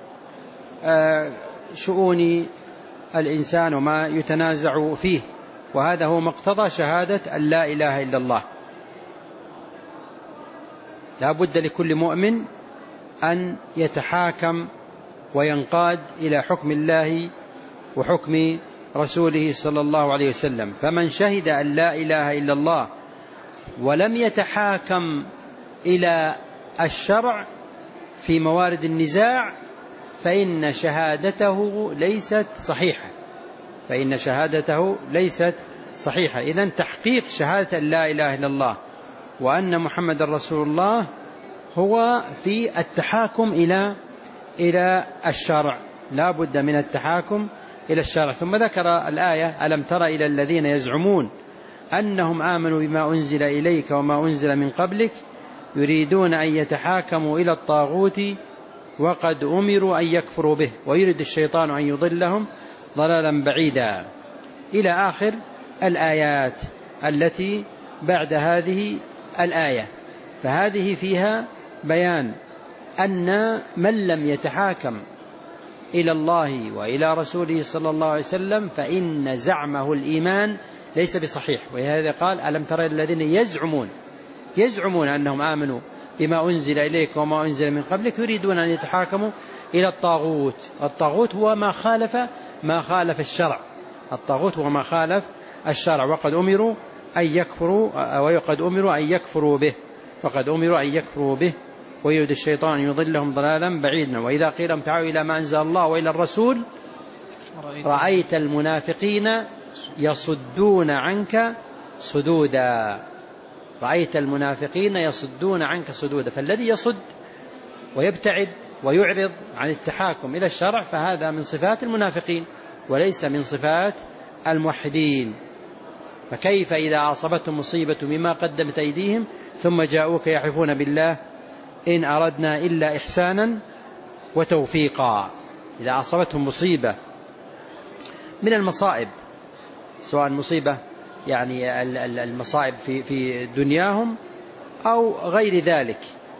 شؤون الإنسان وما يتنازع فيه، وهذا هو مقتضى شهادة أن لا إله إلا الله. لا بد لكل مؤمن أن يتحاكم وينقاد إلى حكم الله وحكم رسوله صلى الله عليه وسلم. فمن شهد أن لا إله إلا الله ولم يتحاكم إلى الشرع في موارد النزاع فإن شهادته ليست صحيحة فإن شهادته ليست صحيحة. إذن تحقيق شهادة أن لا إله إلا الله وأن محمد رسول الله هو في التحاكم إلى إلى الشرع، لا بد من التحاكم إلى الشرع. ثم ذكر الآية: ألم تر إلى الذين يزعمون أنهم آمنوا بما أنزل إليك وما أنزل من قبلك يريدون أن يتحاكموا إلى الطاغوت وقد أمروا أن يكفروا به ويريد الشيطان أن يضلهم ضلالا بعيدا، إلى آخر الآيات التي بعد هذه الآية. فهذه فيها بيان أن من لم يتحاكم إلى الله وإلى رسوله صلى الله عليه وسلم فإن زعمه الإيمان ليس بصحيح. ولهذا قال: ألم تر الذين يزعمون يزعمون أنهم آمنوا بما أنزل إليك وما أنزل من قبلك يريدون أن يتحاكموا إلى الطاغوت. الطاغوت هو ما خالف ما خالف الشرع الطاغوت هو ما خالف الشرع وقد أمروا أن يكفروا وقد أمروا أن يكفروا به وقد أمروا أن يكفروا به ويريد الشيطان أن يضلهم ضلالا بعيدا. وإذا قيل لهم تعالوا إلى ما أنزل الله وإلى الرسول رأيت المنافقين يصدون عنك صدودا رأيت المنافقين يصدون عنك صدودا. فالذي يصد ويبتعد ويعرض عن التحاكم إلى الشرع فهذا من صفات المنافقين وليس من صفات الموحدين. فكيف إذا أصابتهم مصيبة بما قدمت أيديهم ثم جاءوك يحلفون بالله إن أردنا إلا إحسانا وتوفيقا. إذا أصابتهم مصيبة من المصائب، سواء مصيبة يعني المصائب في في دنياهم أو غير ذلك،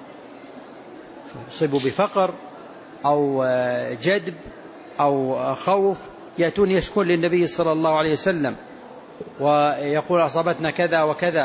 يصيبوا بفقر أو جدب أو خوف، يأتون يشكون للنبي صلى الله عليه وسلم ويقول أصابتنا كذا وكذا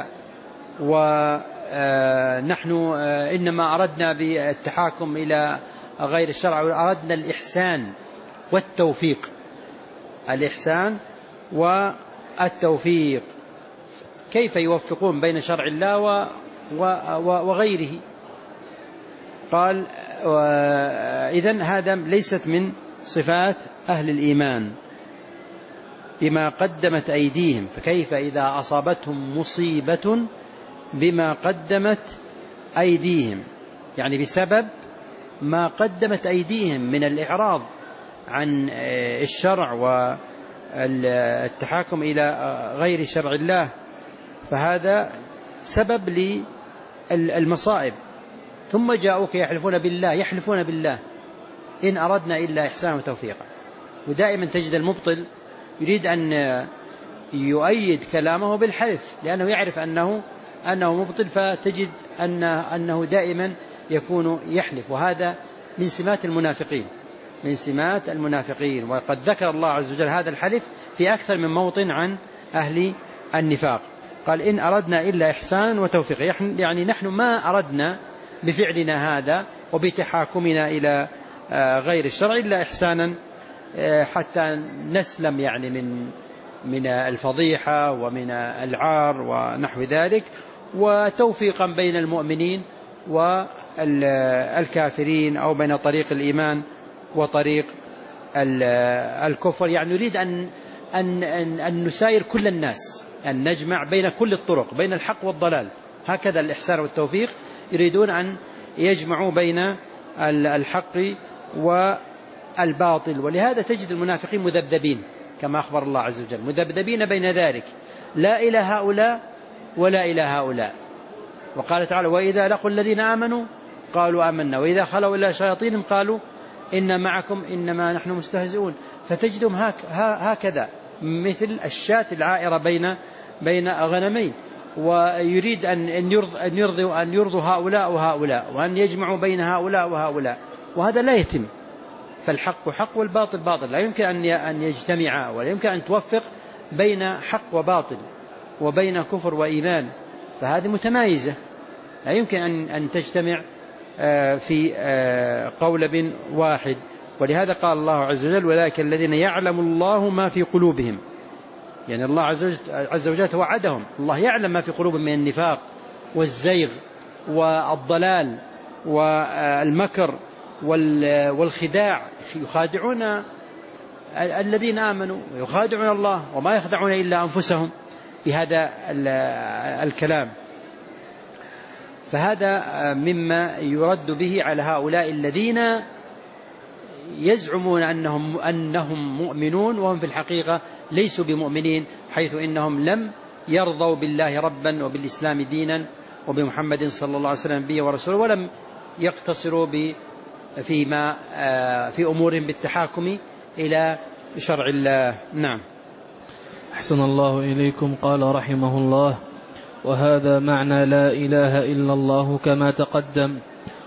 ونحن إنما أردنا بالتحاكم إلى غير الشرع وأردنا الإحسان والتوفيق الإحسان والتوفيق. كيف يوفقون بين شرع الله وغيره؟ قال: إذن هذا ليست من صفات أهل الإيمان بما قدمت أيديهم. فكيف إذا أصابتهم مصيبة بما قدمت أيديهم، يعني بسبب ما قدمت أيديهم من الإعراض عن الشرع والتحاكم إلى غير شرع الله، فهذا سبب للمصائب. ثم جاءوك يحلفون بالله يحلفون بالله إن أردنا إلا إحسانا وتوفيقا. ودائما تجد المبطل يريد أن يؤيد كلامه بالحلف لأنه يعرف أنه أنه مبطل، فتجد أن أنه دائما يكون يحلف، وهذا من سمات المنافقين من سمات المنافقين وقد ذكر الله عز وجل هذا الحلف في أكثر من موطن عن أهل النفاق. قال: إن أردنا إلا إحسانا وتوفيقا، يعني نحن ما أردنا بفعلنا هذا وبتحاكمنا إلى غير الشرع إلا إحسانا حتى نسلم يعني من من الفضيحة ومن العار ونحو ذلك، وتوفيقا بين المؤمنين والكافرين أو بين طريق الإيمان وطريق الكفر. يعني نريد أن أن أن نساير كل الناس، أن نجمع بين كل الطرق، بين الحق والضلال. هكذا الإحسان والتوفيق يريدون أن يجمعوا بين الحق والباطل. ولهذا تجد المنافقين مذبذبين كما أخبر الله عز وجل، مذبذبين بين ذلك، لا إلى هؤلاء ولا إلى هؤلاء. وقال تعالى: وإذا لقوا الذين آمنوا قالوا آمنا وإذا خلوا إلى شياطينهم قالوا إن معكم إنما نحن مستهزئون. فتجدهم هكذا مثل الشاة العائرة بين بين غنمين، ويريد أن يرضوا أن يرضوا هؤلاء وهؤلاء وأن يجمعوا بين هؤلاء وهؤلاء، وهذا لا يتم. فالحق حق والباطل باطل، لا يمكن أن يجتمعا، ولا يمكن أن توفق بين حق وباطل وبين كفر وإيمان، فهذه متمايزة، لا يمكن أن تجتمع في قولب واحد. ولهذا قال الله عز وجل ولكن الذين يعلم الله ما في قلوبهم، يعني الله عز وجل توعدهم، الله يعلم ما في قلوبهم من النفاق والزيغ والضلال والمكر والخداع، يخادعون الذين آمنوا ويخادعون الله وما يخدعون إلا أنفسهم بهذا الكلام. فهذا مما يرد به على هؤلاء الذين يزعمون أنهم, أنهم مؤمنون وهم في الحقيقة ليسوا بمؤمنين، حيث إنهم لم يرضوا بالله ربا وبالإسلام دينا وبمحمد صلى الله عليه وسلم نبيا ورسولا، ولم يقتصروا فيما في أمور بالتحاكم إلى شرع الله. نعم. أحسن الله إليكم. قال رحمه الله: وهذا معنى لا إله إلا الله كما تقدم،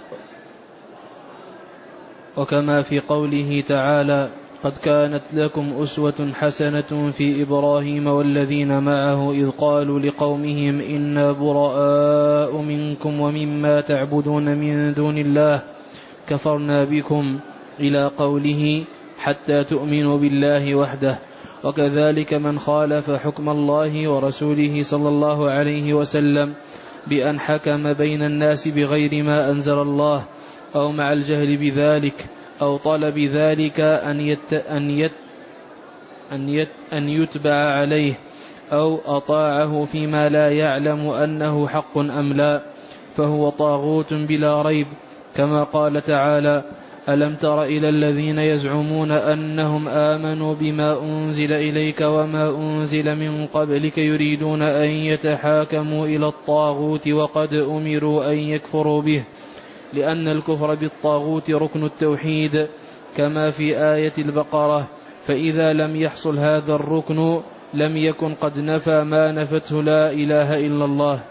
وكما في قوله تعالى: قد كانت لكم أسوة حسنة في إبراهيم والذين معه إذ قالوا لقومهم إنا براء منكم ومما تعبدون من دون الله كفرنا بكم، إلى قوله حتى تؤمنوا بالله وحده. وكذلك من خالف حكم الله ورسوله صلى الله عليه وسلم بأن حكم بين الناس بغير ما أنزل الله أو مع الجهل بذلك أو طلب ذلك أن, يت أن, يت أن, يت أن يتبع عليه أو أطاعه فيما لا يعلم أنه حق أم لا، فهو طاغوت بلا ريب، كما قال تعالى: ألم تر إلى الذين يزعمون أنهم آمنوا بما أنزل إليك وما أنزل من قبلك يريدون أن يتحاكموا إلى الطاغوت وقد أمروا أن يكفروا به، لأن الكفر بالطاغوت ركن التوحيد كما في آية البقرة، فإذا لم يحصل هذا الركن لم يكن قد نفى ما نفته لا إله إلا الله.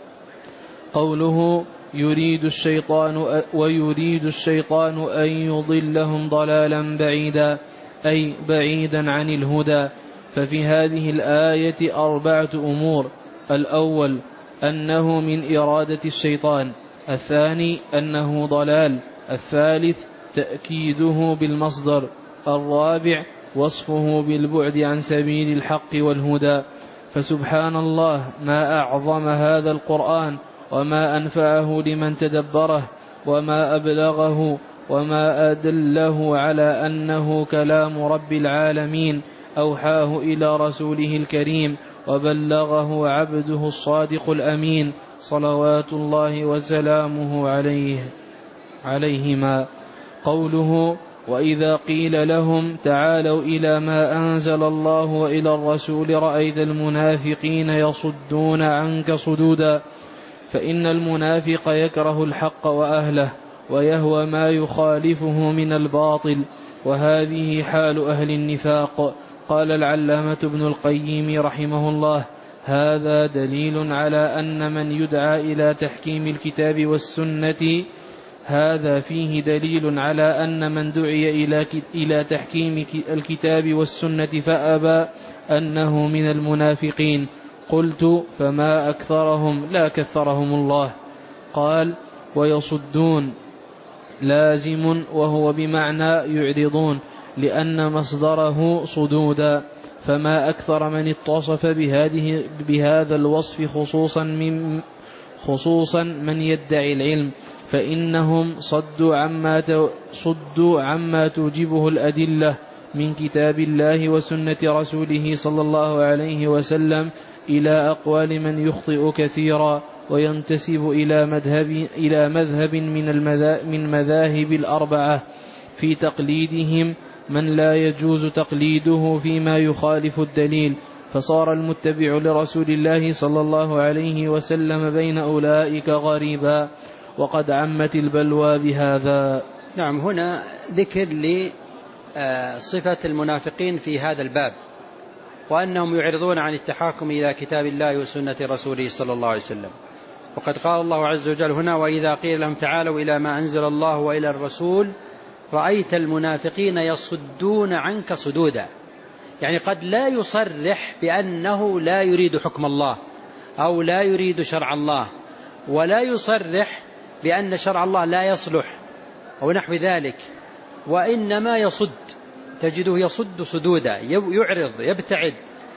قوله يريد الشيطان ويريد الشيطان أن يضلهم ضلالا بعيدا، أي بعيدا عن الهدى. ففي هذه الآية أربعة أمور: الأول أنه من إرادة الشيطان، الثاني أنه ضلال، الثالث تأكيده بالمصدر، الرابع وصفه بالبعد عن سبيل الحق والهدى. فسبحان الله ما أعظم هذا القرآن وما أنفعه لمن تدبره وما أبلغه وما أدله على أنه كلام رب العالمين أوحاه إلى رسوله الكريم وبلغه عبده الصادق الأمين صلوات الله وسلامه عليه عليهما. قوله وإذا قيل لهم تعالوا إلى ما أنزل الله وإلى الرسول رأيت المنافقين يصدون عنك صدودا، فإن المنافق يكره الحق وأهله ويهوى ما يخالفه من الباطل، وهذه حال أهل النفاق. قال العلامة ابن القيم رحمه الله: هذا دليل على أن من يدعى إلى تحكيم الكتاب والسنة هذا فيه دليل على أن من دعي إلى إلى تحكيم الكتاب والسنة فأبى أنه من المنافقين. قلت: فما أكثرهم؟ لا كثرهم الله. قال: ويصدون لازم وهو بمعنى يعرضون، لأن مصدره صدودا، فما أكثر من اتصف بهذه بهذا الوصف خصوصا من خصوصا من يدعي العلم، فإنهم صدوا عما صدوا عما توجبه الأدلة من كتاب الله وسنة رسوله صلى الله عليه وسلم إلى أقوال من يخطئ كثيرا وينتسب إلى مذهب إلى مذهب من من مذاهب الأربعة في تقليدهم من لا يجوز تقليده فيما يخالف الدليل، فصار المتبع لرسول الله صلى الله عليه وسلم بين أولئك غريبا، وقد عمت البلوى بهذا. نعم، هنا ذكر لصفة المنافقين في هذا الباب، وأنهم يعرضون عن التحاكم إلى كتاب الله وسنة رسوله صلى الله عليه وسلم. وقد قال الله عز وجل هنا: وإذا قيل لهم تعالوا إلى ما أنزل الله وإلى الرسول رأيت المنافقين يصدون عنك صدودا، يعني قد لا يصرح بأنه لا يريد حكم الله أو لا يريد شرع الله، ولا يصرح بأن شرع الله لا يصلح أو نحو ذلك، وإنما يصد، تجده يصد صدودا، يعرض، يبتعد،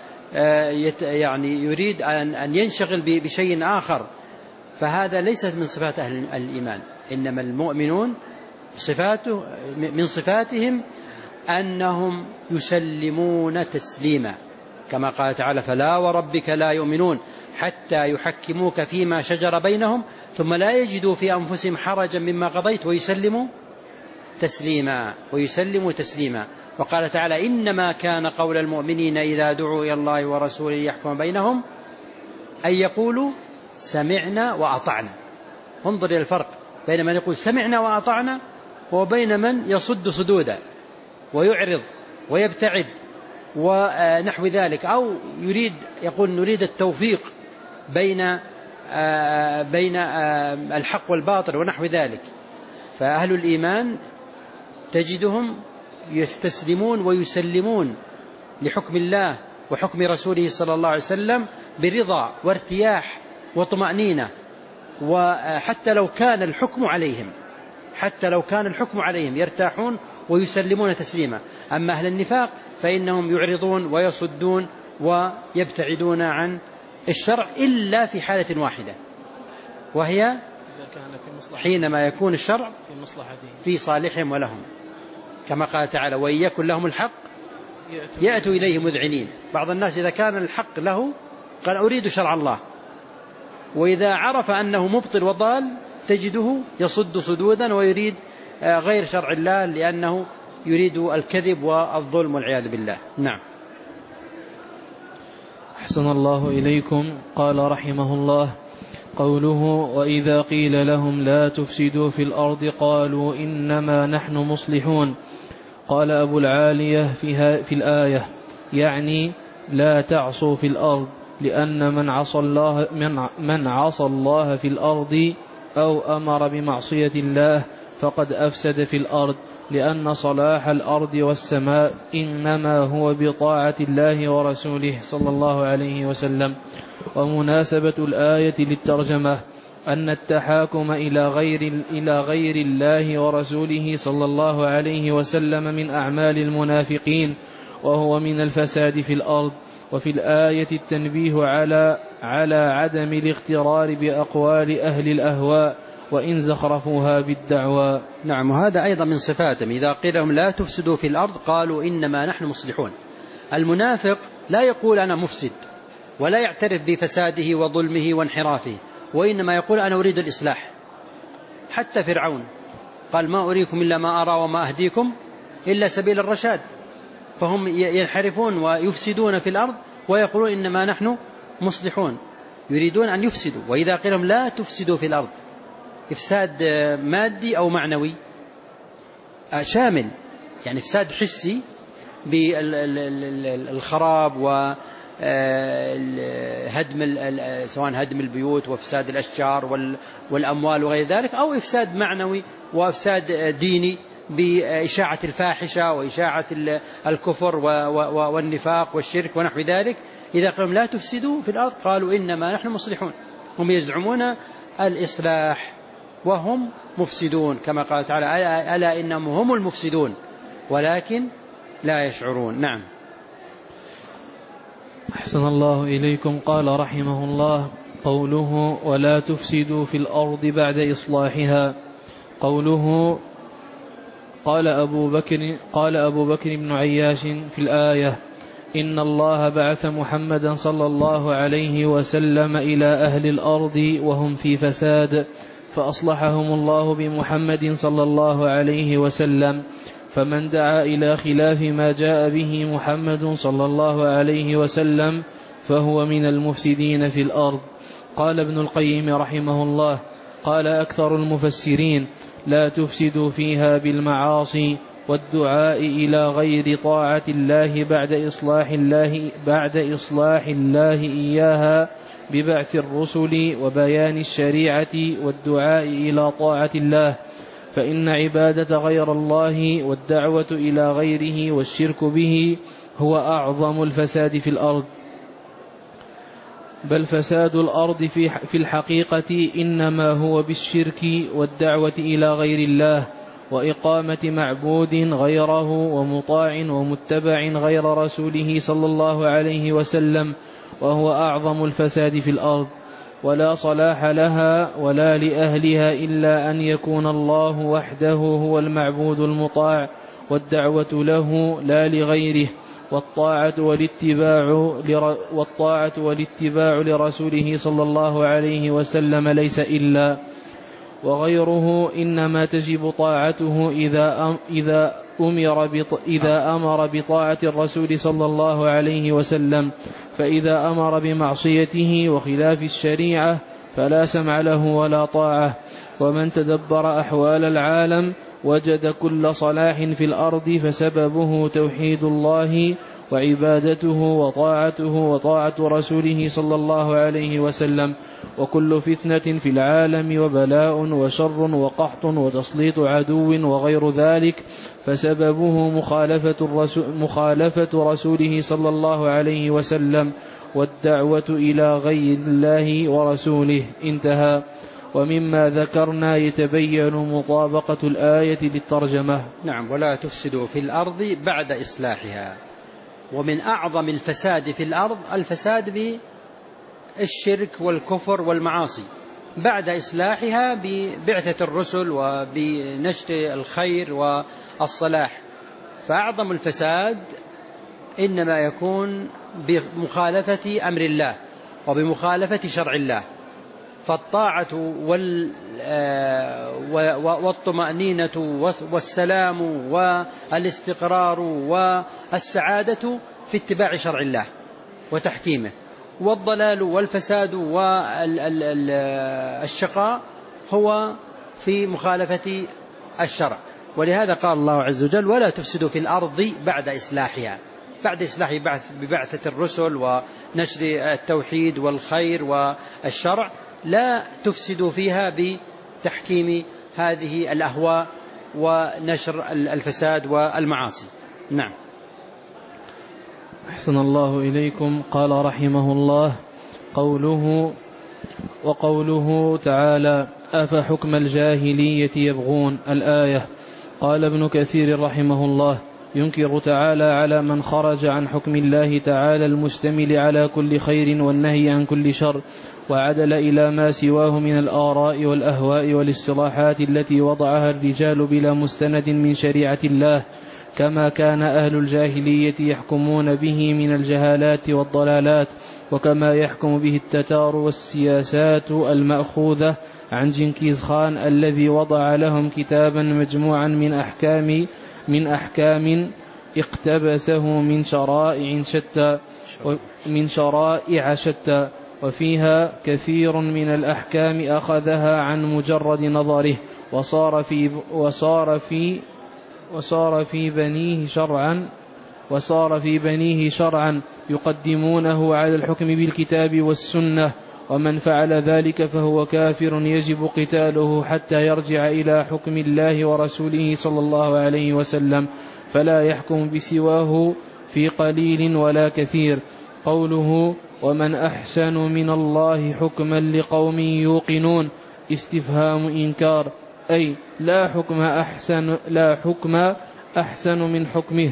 يعني يريد أن ينشغل بشيء آخر. فهذا ليست من صفات أهل الإيمان. إنما المؤمنون صفاته من صفاتهم أنهم يسلمون تسليما، كما قال تعالى: فلا وربك لا يؤمنون حتى يحكموك فيما شجر بينهم ثم لا يجدوا في أنفسهم حرجا مما قضيت ويسلموا تسليما ويسلموا تسليما. وقال تعالى: إنما كان قول المؤمنين إذا دعوا إلى الله ورسوله يحكم بينهم أن يقولوا سمعنا وأطعنا. انظر إلى الفرق بين من يقول سمعنا وأطعنا وبين من يصد صدودا ويعرض ويبتعد ونحو ذلك، أو يريد يقول نريد التوفيق بين بين الحق والباطل ونحو ذلك. فأهل الإيمان تجدهم يستسلمون ويسلمون لحكم الله وحكم رسوله صلى الله عليه وسلم برضا وارتياح وطمأنينة، وحتى لو كان الحكم عليهم حتى لو كان الحكم عليهم يرتاحون ويسلمون تسليما. أما أهل النفاق فإنهم يعرضون ويصدون ويبتعدون عن الشرع إلا في حالة واحدة، وهي حينما يكون الشرع في صالحهم ولهم، كما قال تعالى: وإن يكن لهم الحق يأتوا إليه مذعنين. بعض الناس إذا كان الحق له قال أريد شرع الله، وإذا عرف أنه مبطل وضال تجده يصد صدودا ويريد غير شرع الله، لأنه يريد الكذب والظلم والعياذ بالله. نعم. أحسن الله إليكم. قال رحمه الله: قوله: وإذا قيل لهم لا تفسدوا في الأرض قالوا إنما نحن مصلحون. قال أبو العالية في, في الآية: يعني لا تعصوا في الأرض، لأن من عصى الله, من, من عصى الله في الأرض أو أمر بمعصية الله فقد أفسد في الأرض، لأن صلاح الأرض والسماء إنما هو بطاعة الله ورسوله صلى الله عليه وسلم. ومناسبة الآية للترجمة أن التحاكم إلى غير, إلى غير الله ورسوله صلى الله عليه وسلم من أعمال المنافقين، وهو من الفساد في الأرض. وفي الآية التنبيه على على عدم الاغترار بأقوال أهل الأهواء وإن زخرفوها بالدعوى. نعم. وهذا أيضا من صفاتهم، إذا قيل لهم لا تفسدوا في الأرض قالوا إنما نحن مصلحون. المنافق لا يقول أنا مفسد ولا يعترف بفساده وظلمه وانحرافه، وإنما يقول أنا أريد الإصلاح. حتى فرعون قال: ما أريكم إلا ما أرى وما أهديكم إلا سبيل الرشاد. فهم ينحرفون ويفسدون في الأرض ويقولون إنما نحن مصلحون، يريدون أن يفسدوا. وإذا قيل لهم لا تفسدوا في الأرض، إفساد مادي أو معنوي شامل، يعني إفساد حسي بالخراب وهدم سواء هدم البيوت وإفساد الأشجار والأموال وغير ذلك، أو إفساد معنوي وإفساد ديني بإشاعة الفاحشة وإشاعة الكفر والنفاق والشرك ونحو ذلك. إذا قالوا لا تفسدوا في الأرض قالوا إنما نحن مصلحون. هم يزعمون الإصلاح وهم مفسدون، كما قال تعالى: ألا إنهم هم المفسدون ولكن لا يشعرون. نعم. أحسن الله إليكم. قال رحمه الله: قوله: ولا تفسدوا في الأرض بعد إصلاحها. قوله: قال أبو بكر قال أبو بكر بن عياش في الآية: إن الله بعث محمدا صلى الله عليه وسلم إلى أهل الأرض وهم في فساد، فأصلحهم الله بمحمد صلى الله عليه وسلم، فمن دعا إلى خلاف ما جاء به محمد صلى الله عليه وسلم فهو من المفسدين في الأرض. قال ابن القيم رحمه الله: قال أكثر المفسرين: لا تفسدوا فيها بالمعاصي والدعاء إلى غير طاعة الله بعد إصلاح الله بعد إصلاح الله إياها ببعث الرسل وبيان الشريعة والدعاء إلى طاعة الله، فإن عبادة غير الله والدعوة إلى غيره والشرك به هو أعظم الفساد في الأرض. بل فساد الأرض في الحقيقة إنما هو بالشرك والدعوة إلى غير الله وإقامة معبود غيره ومطاع ومتبع غير رسوله صلى الله عليه وسلم، وهو أعظم الفساد في الأرض، ولا صلاح لها ولا لأهلها إلا أن يكون الله وحده هو المعبود المطاع، والدعوة له لا لغيره، والطاعة والاتباع, والطاعة والاتباع لرسوله صلى الله عليه وسلم ليس إلا، وغيره إنما تجب طاعته إذا إذا أمر إذا أمر بطاعة الرسول صلى الله عليه وسلم، فإذا أمر بمعصيته وخلاف الشريعة فلا سمع له ولا طاعة. ومن تدبر أحوال العالم وجد كل صلاح في الأرض فسببه توحيد الله وعبادته وطاعته وطاعة رسوله صلى الله عليه وسلم، وكل فتنة في العالم وبلاء وشر وقحط وتسليط عدو وغير ذلك فسببه مخالفة, الرسول مخالفة رسوله صلى الله عليه وسلم والدعوة إلى غير الله ورسوله. انتهى. ومما ذكرنا يتبين مطابقة الآية للترجمة. نعم. ولا تفسدوا في الأرض بعد إصلاحها. ومن أعظم الفساد في الأرض الفساد بالشرك والكفر والمعاصي بعد إصلاحها ببعثة الرسل وبنشر الخير والصلاح. فأعظم الفساد إنما يكون بمخالفة أمر الله وبمخالفة شرع الله. فالطاعة والطمأنينة والسلام والاستقرار والسعادة في اتباع شرع الله وتحكيمه، والضلال والفساد والشقاء هو في مخالفة الشرع. ولهذا قال الله عز وجل: ولا تفسدوا في الأرض بعد إصلاحها. بعد إصلاح ببعثة الرسل ونشر التوحيد والخير والشرع لا تفسدوا فيها بتحكيم هذه الأهواء ونشر الفساد والمعاصي. نعم. أحسن الله إليكم. قال رحمه الله: قوله وقوله تعالى: أفحكم الجاهلية يبغون. الآية. قال ابن كثير رحمه الله: ينكر تعالى على من خرج عن حكم الله تعالى المشتمل على كل خير والنهي عن كل شر، وعدل إلى ما سواه من الآراء والأهواء والاصطلاحات التي وضعها الرجال بلا مستند من شريعة الله، كما كان أهل الجاهلية يحكمون به من الجهالات والضلالات، وكما يحكم به التتار والسياسات المأخوذة عن جنكيز خان الذي وضع لهم كتابا مجموعا من أحكام من أحكام اقتبسه من شرائع شتى من شرائع شتى وفيها كثير من الأحكام أخذها عن مجرد نظره، وصار في وصار في وصار في بنيه شرعا وصار في بنيه شرعا يقدمونه على الحكم بالكتاب والسنة، ومن فعل ذلك فهو كافر يجب قتاله حتى يرجع إلى حكم الله ورسوله صلى الله عليه وسلم، فلا يحكم بسواه في قليل ولا كثير. قوله: ومن أحسن من الله حكما لقوم يوقنون، استفهام إنكار، أي لا حكم أحسن لا حكم أحسن من حكمه.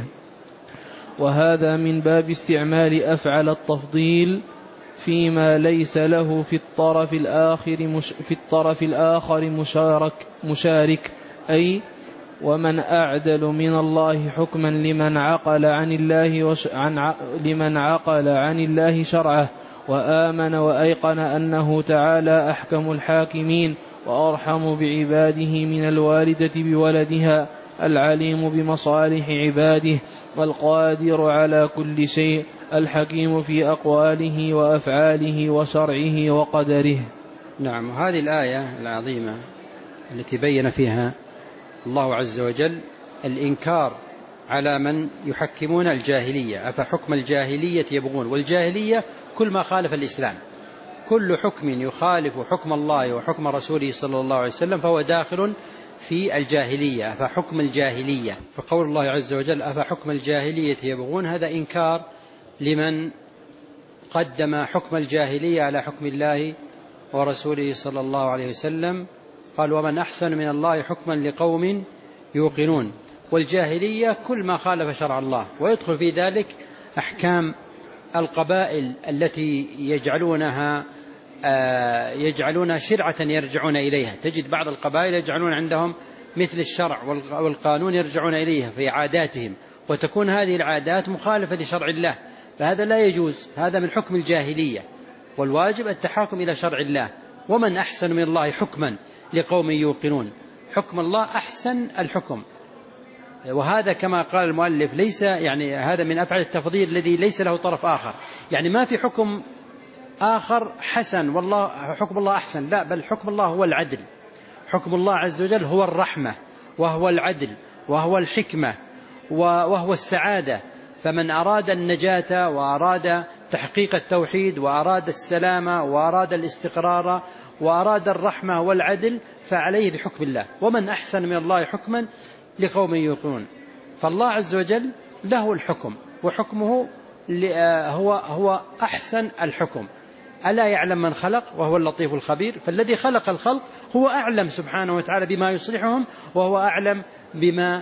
وهذا من باب استعمال أفعل التفضيل فيما ليس له في الطرف الآخر مش في الطرف الآخر مشارك مشارك أي ومن أعدل من الله حكما لمن عقل عن الله وش عن لمن عقل عن الله شرعه وآمن وأيقن أنه تعالى أحكم الحاكمين وأرحم بعباده من الوالدة بولدها، العليم بمصالح عباده والقادر على كل شيء، الحكيم في أقواله وأفعاله وشرعه وقدره. نعم. هذه الآية العظيمة التي بين فيها الله عز وجل الإنكار على من يحكمون الجاهلية. أفحكم الجاهلية يبغون. والجاهلية كل ما خالف الإسلام، كل حكم يخالف حكم الله وحكم رسوله صلى الله عليه وسلم فهو داخل في الجاهلية. أفحكم الجاهلية، فقول الله عز وجل أفحكم الجاهلية يبغون، هذا إنكار لمن قدم حكم الجاهلية على حكم الله ورسوله صلى الله عليه وسلم. قال: ومن أحسن من الله حكما لقوم يوقنون. والجاهلية كل ما خالف شرع الله، ويدخل في ذلك أحكام القبائل التي يجعلونها يجعلون شرعة يرجعون إليها. تجد بعض القبائل يجعلون عندهم مثل الشرع والقانون يرجعون إليها في عاداتهم، وتكون هذه العادات مخالفة لشرع الله، فهذا لا يجوز، هذا من حكم الجاهلية، والواجب التحاكم إلى شرع الله. ومن أحسن من الله حكما لقوم يوقنون. حكم الله أحسن الحكم، وهذا كما قال المؤلف ليس يعني هذا من أفعال التفضيل الذي ليس له طرف آخر، يعني ما في حكم آخر حسن والله حكم الله أحسن، لا، بل حكم الله هو العدل. حكم الله عز وجل هو الرحمة وهو العدل وهو الحكمة وهو السعادة. فمن أراد النجاة وأراد تحقيق التوحيد وأراد السلامة وأراد الاستقرار وأراد الرحمة والعدل فعليه بحكم الله. ومن أحسن من الله حكما لقوم يوقنون. فالله عز وجل له الحكم، وحكمه هو هو أحسن الحكم. ألا يعلم من خلق وهو اللطيف الخبير؟ فالذي خلق الخلق هو أعلم سبحانه وتعالى بما يصلحهم، وهو أعلم بما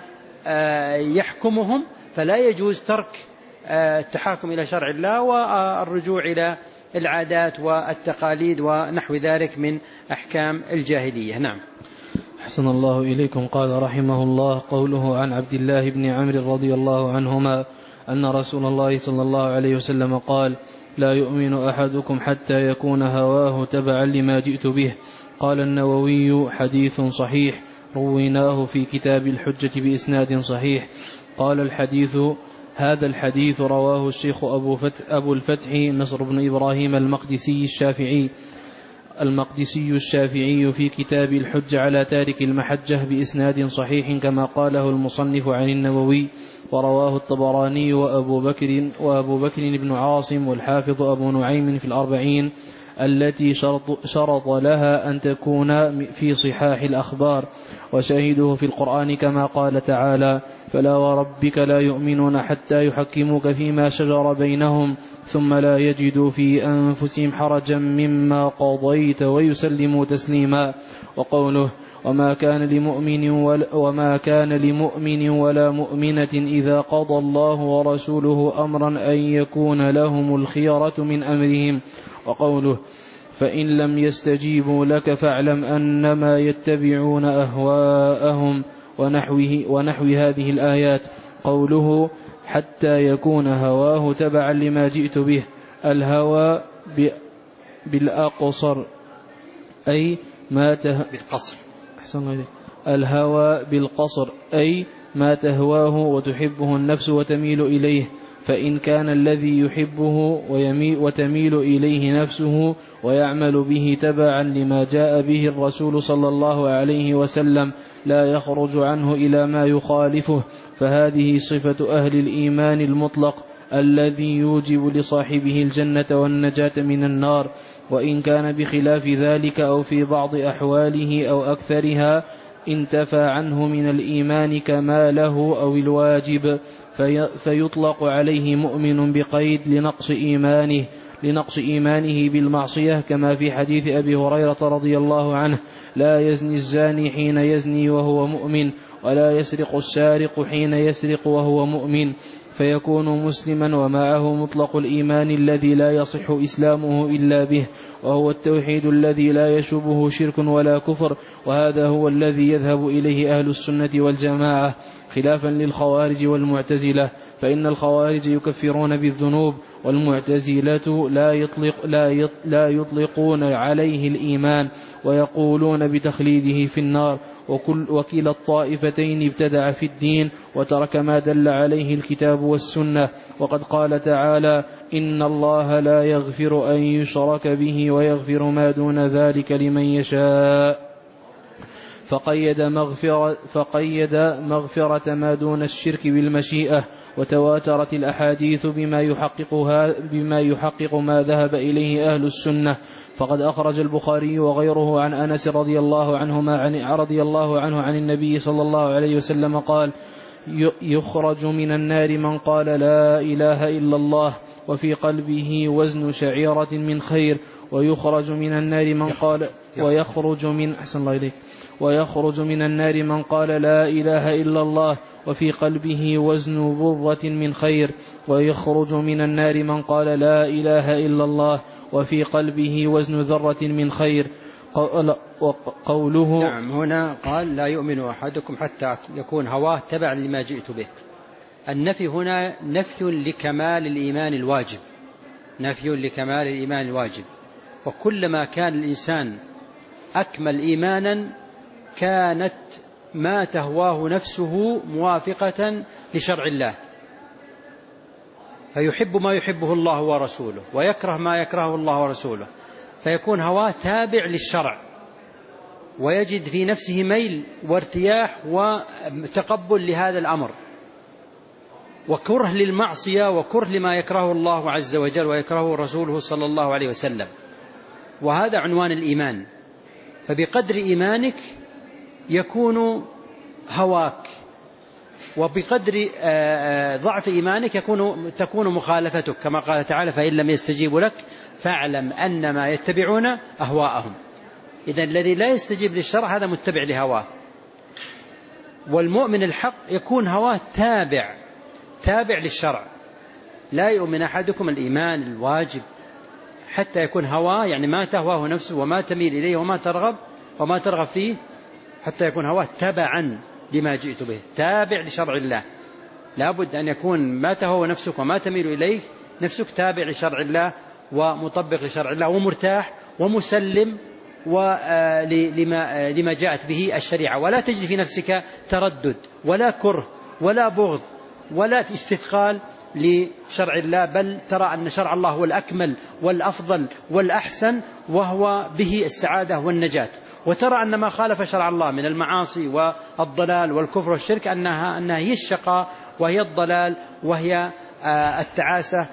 يحكمهم، فلا يجوز ترك التحاكم إلى شرع الله والرجوع إلى العادات والتقاليد ونحو ذلك من أحكام الجاهلية. نعم. أحسن الله إليكم. قال رحمه الله: قوله عن عبد الله بن عمرو رضي الله عنهما أن رسول الله صلى الله عليه وسلم قال: لا يؤمن أحدكم حتى يكون هواه تبعا لما جئت به. قال النووي: حديث صحيح، رويناه في كتاب الحجة بإسناد صحيح. قال الحديث: هذا الحديث رواه الشيخ أبو, فتح أبو الفتح نصر بن إبراهيم المقدسي الشافعي المقدسي الشافعي في كتاب الحج على تارك المحجة بإسناد صحيح كما قاله المصنف عن النووي. ورواه الطبراني وأبو بكر, وأبو بكر بن عاصم والحافظ أبو نعيم في الأربعين التي شرط, شرط لها أن تكون في صحاح الأخبار. وشاهده في القرآن كما قال تعالى: فلا وربك لا يؤمنون حتى يحكموك فيما شجر بينهم ثم لا يجدوا في أنفسهم حرجا مما قضيت ويسلموا تسليما. وقوله: وما كان لمؤمن ولا, وما كان لمؤمن ولا مؤمنة إذا قضى الله ورسوله أمرا أن يكون لهم الخيرة من أمرهم. وقوله: فإن لم يستجيبوا لك فاعلم أنما يتبعون أهواءهم ونحوه ونحو هذه الآيات. قوله: حتى يكون هواه تبعا لما جئت به. الهوى بالأقصر أي ما ته... بالقصر. الهوى بالقصر أي ما تهواه وتحبه النفس وتميل إليه. فإن كان الذي يحبه وتميل إليه نفسه ويعمل به تبعا لما جاء به الرسول صلى الله عليه وسلم لا يخرج عنه إلى ما يخالفه، فهذه صفة أهل الإيمان المطلق الذي يوجب لصاحبه الجنة والنجاة من النار. وإن كان بخلاف ذلك أو في بعض أحواله أو أكثرها انتفى عنه من الإيمان كما له أو الواجب، في فيطلق عليه مؤمن بقيد لنقص إيمانه لنقص إيمانه بالمعصية، كما في حديث أبي هريرة رضي الله عنه: لا يزني الزاني حين يزني وهو مؤمن، ولا يسرق السارق حين يسرق وهو مؤمن، فيكون مسلما ومعه مطلق الإيمان الذي لا يصح إسلامه إلا به، وهو التوحيد الذي لا يشبه شرك ولا كفر. وهذا هو الذي يذهب إليه أهل السنة والجماعة، خلافا للخوارج والمعتزلة، فإن الخوارج يكفرون بالذنوب، والمعتزلة لا, يطلق لا, لا يطلقون عليه الإيمان ويقولون بتخليده في النار. وكل وكلا الطائفتين ابتدع في الدين وترك ما دل عليه الكتاب والسنة. وقد قال تعالى: إن الله لا يغفر أن يشرك به ويغفر ما دون ذلك لمن يشاء. فقيد مغفرة, فقيد مغفرة ما دون الشرك بالمشيئة. وتواترت الأحاديث بما يحققها بما يحقق ما ذهب إليه أهل السنة. فقد أخرج البخاري وغيره عن أنس رضي الله عنهما عن رضي الله عنه عن النبي صلى الله عليه وسلم قال: يخرج من النار من قال لا إله إلا الله وفي قلبه وزن شعيرة من خير، ويخرج من النار من قال ويخرج من أحسن الله إليك ويخرج من النار من قال لا إله إلا الله وفي قلبه وزن ذرة من خير، ويخرج من النار من قال لا إله إلا الله وفي قلبه وزن ذرة من خير. قوله نعم، هنا قال لا يؤمن أحدكم حتى يكون هواه تبع لما جئت به. النفي هنا نفي لكمال الإيمان الواجب، نفي لكمال الإيمان الواجب، وكلما كان الإنسان أكمل إيمانا كانت ما تهواه نفسه موافقة لشرع الله، فيحب ما يحبه الله ورسوله ويكره ما يكرهه الله ورسوله، فيكون هواه تابع للشرع، ويجد في نفسه ميل وارتياح وتقبل لهذا الأمر، وكره للمعصية وكره لما يكرهه الله عز وجل ويكرهه رسوله صلى الله عليه وسلم. وهذا عنوان الإيمان. فبقدر إيمانك يكون هواك، وبقدر ضعف إيمانك يكون تكون مخالفتك، كما قال تعالى فإن لم يستجيبوا لك فاعلم أنما يتبعون أهواءهم. إذن الذي لا يستجيب للشرع هذا متبع لهواه. والمؤمن الحق يكون هواه تابع تابع للشرع. لا يؤمن أحدكم الإيمان الواجب حتى يكون هواه، يعني ما تهواه نفسه وما تميل إليه وما ترغب وما ترغب فيه، حتى يكون هواه تبعا لما جئت به، تابع لشرع الله. لا بد أن يكون ما تهوى نفسك وما تميل إليه نفسك تابع لشرع الله ومطبق لشرع الله ومرتاح ومسلم ولما لما جاءت به الشريعة، ولا تجد في نفسك تردد ولا كره ولا بغض ولا استثقال لشرع الله، بل ترى أن شرع الله هو الأكمل والأفضل والأحسن وهو به السعادة والنجاة، وترى أن ما خالف شرع الله من المعاصي والضلال والكفر والشرك أنها أنها هي الشقاء وهي الضلال وهي التعاسة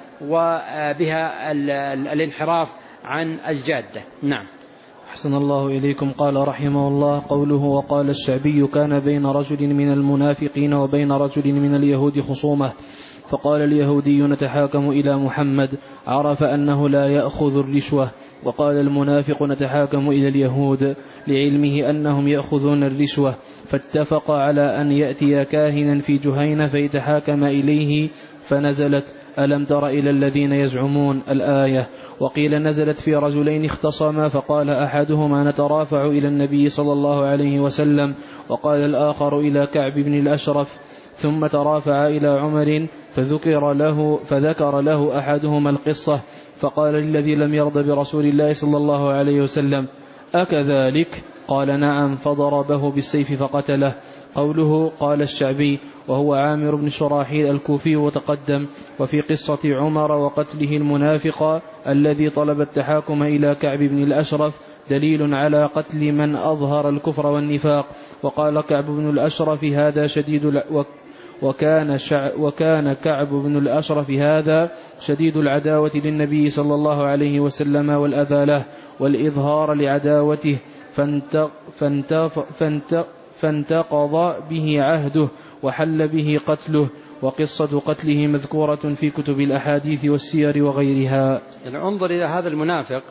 وبها الانحراف عن الجادة. نعم. أحسن الله إليكم. قال رحمه الله قوله وقال الشعبي كان بين رجل من المنافقين وبين رجل من اليهود خصومة، فقال اليهودي نتحاكم إلى محمد، عرف أنه لا يأخذ الرشوة، وقال المنافق نتحاكم إلى اليهود لعلمه أنهم يأخذون الرشوة، فاتفق على أن يأتي كاهنا في جهينة فيتحاكم إليه، فنزلت ألم تر إلى الذين يزعمون الآية. وقيل نزلت في رجلين اختصما، فقال أحدهما نترافع إلى النبي صلى الله عليه وسلم، وقال الآخر إلى كعب بن الأشرف، ثم ترافع إلى عمر فذكر له, فذكر له أحدهما القصة، فقال الذي لم يرضى برسول الله صلى الله عليه وسلم أكذلك؟ قال نعم، فضربه بالسيف فقتله. قوله قال الشعبي وهو عامر بن شراحيل الكوفي وتقدم. وفي قصة عمر وقتله المنافق الذي طلب التحاكم إلى كعب بن الأشرف دليل على قتل من أظهر الكفر والنفاق. وقال كعب بن الأشرف هذا شديد وكان, شع وكان كعب بن الأشرف هذا شديد العداوة للنبي صلى الله عليه وسلم والأذى له والإظهار لعداوته، فانتق فانتق فانتق فانتقض به عهده وحل به قتله. وقصة قتله مذكورة في كتب الأحاديث والسير وغيرها. يعني انظر إلى هذا المنافق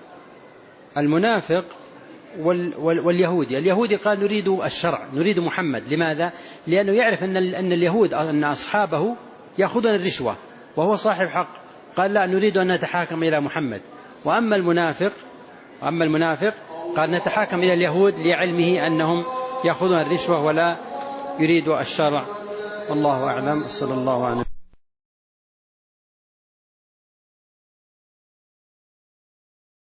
المنافق وال وال واليهودي. اليهودي قال نريد الشرع، نريد محمد. لماذا؟ لأنه يعرف أن أن اليهود أن أصحابه يأخذون الرشوة وهو صاحب حق، قال لا نريد أن نتحاكم إلى محمد. وأما المنافق وأما المنافق قال نتحاكم إلى اليهود لعلمه أنهم يأخذون الرشوة ولا يريد الشرع. والله أعلم. صلى الله عليه وسلم.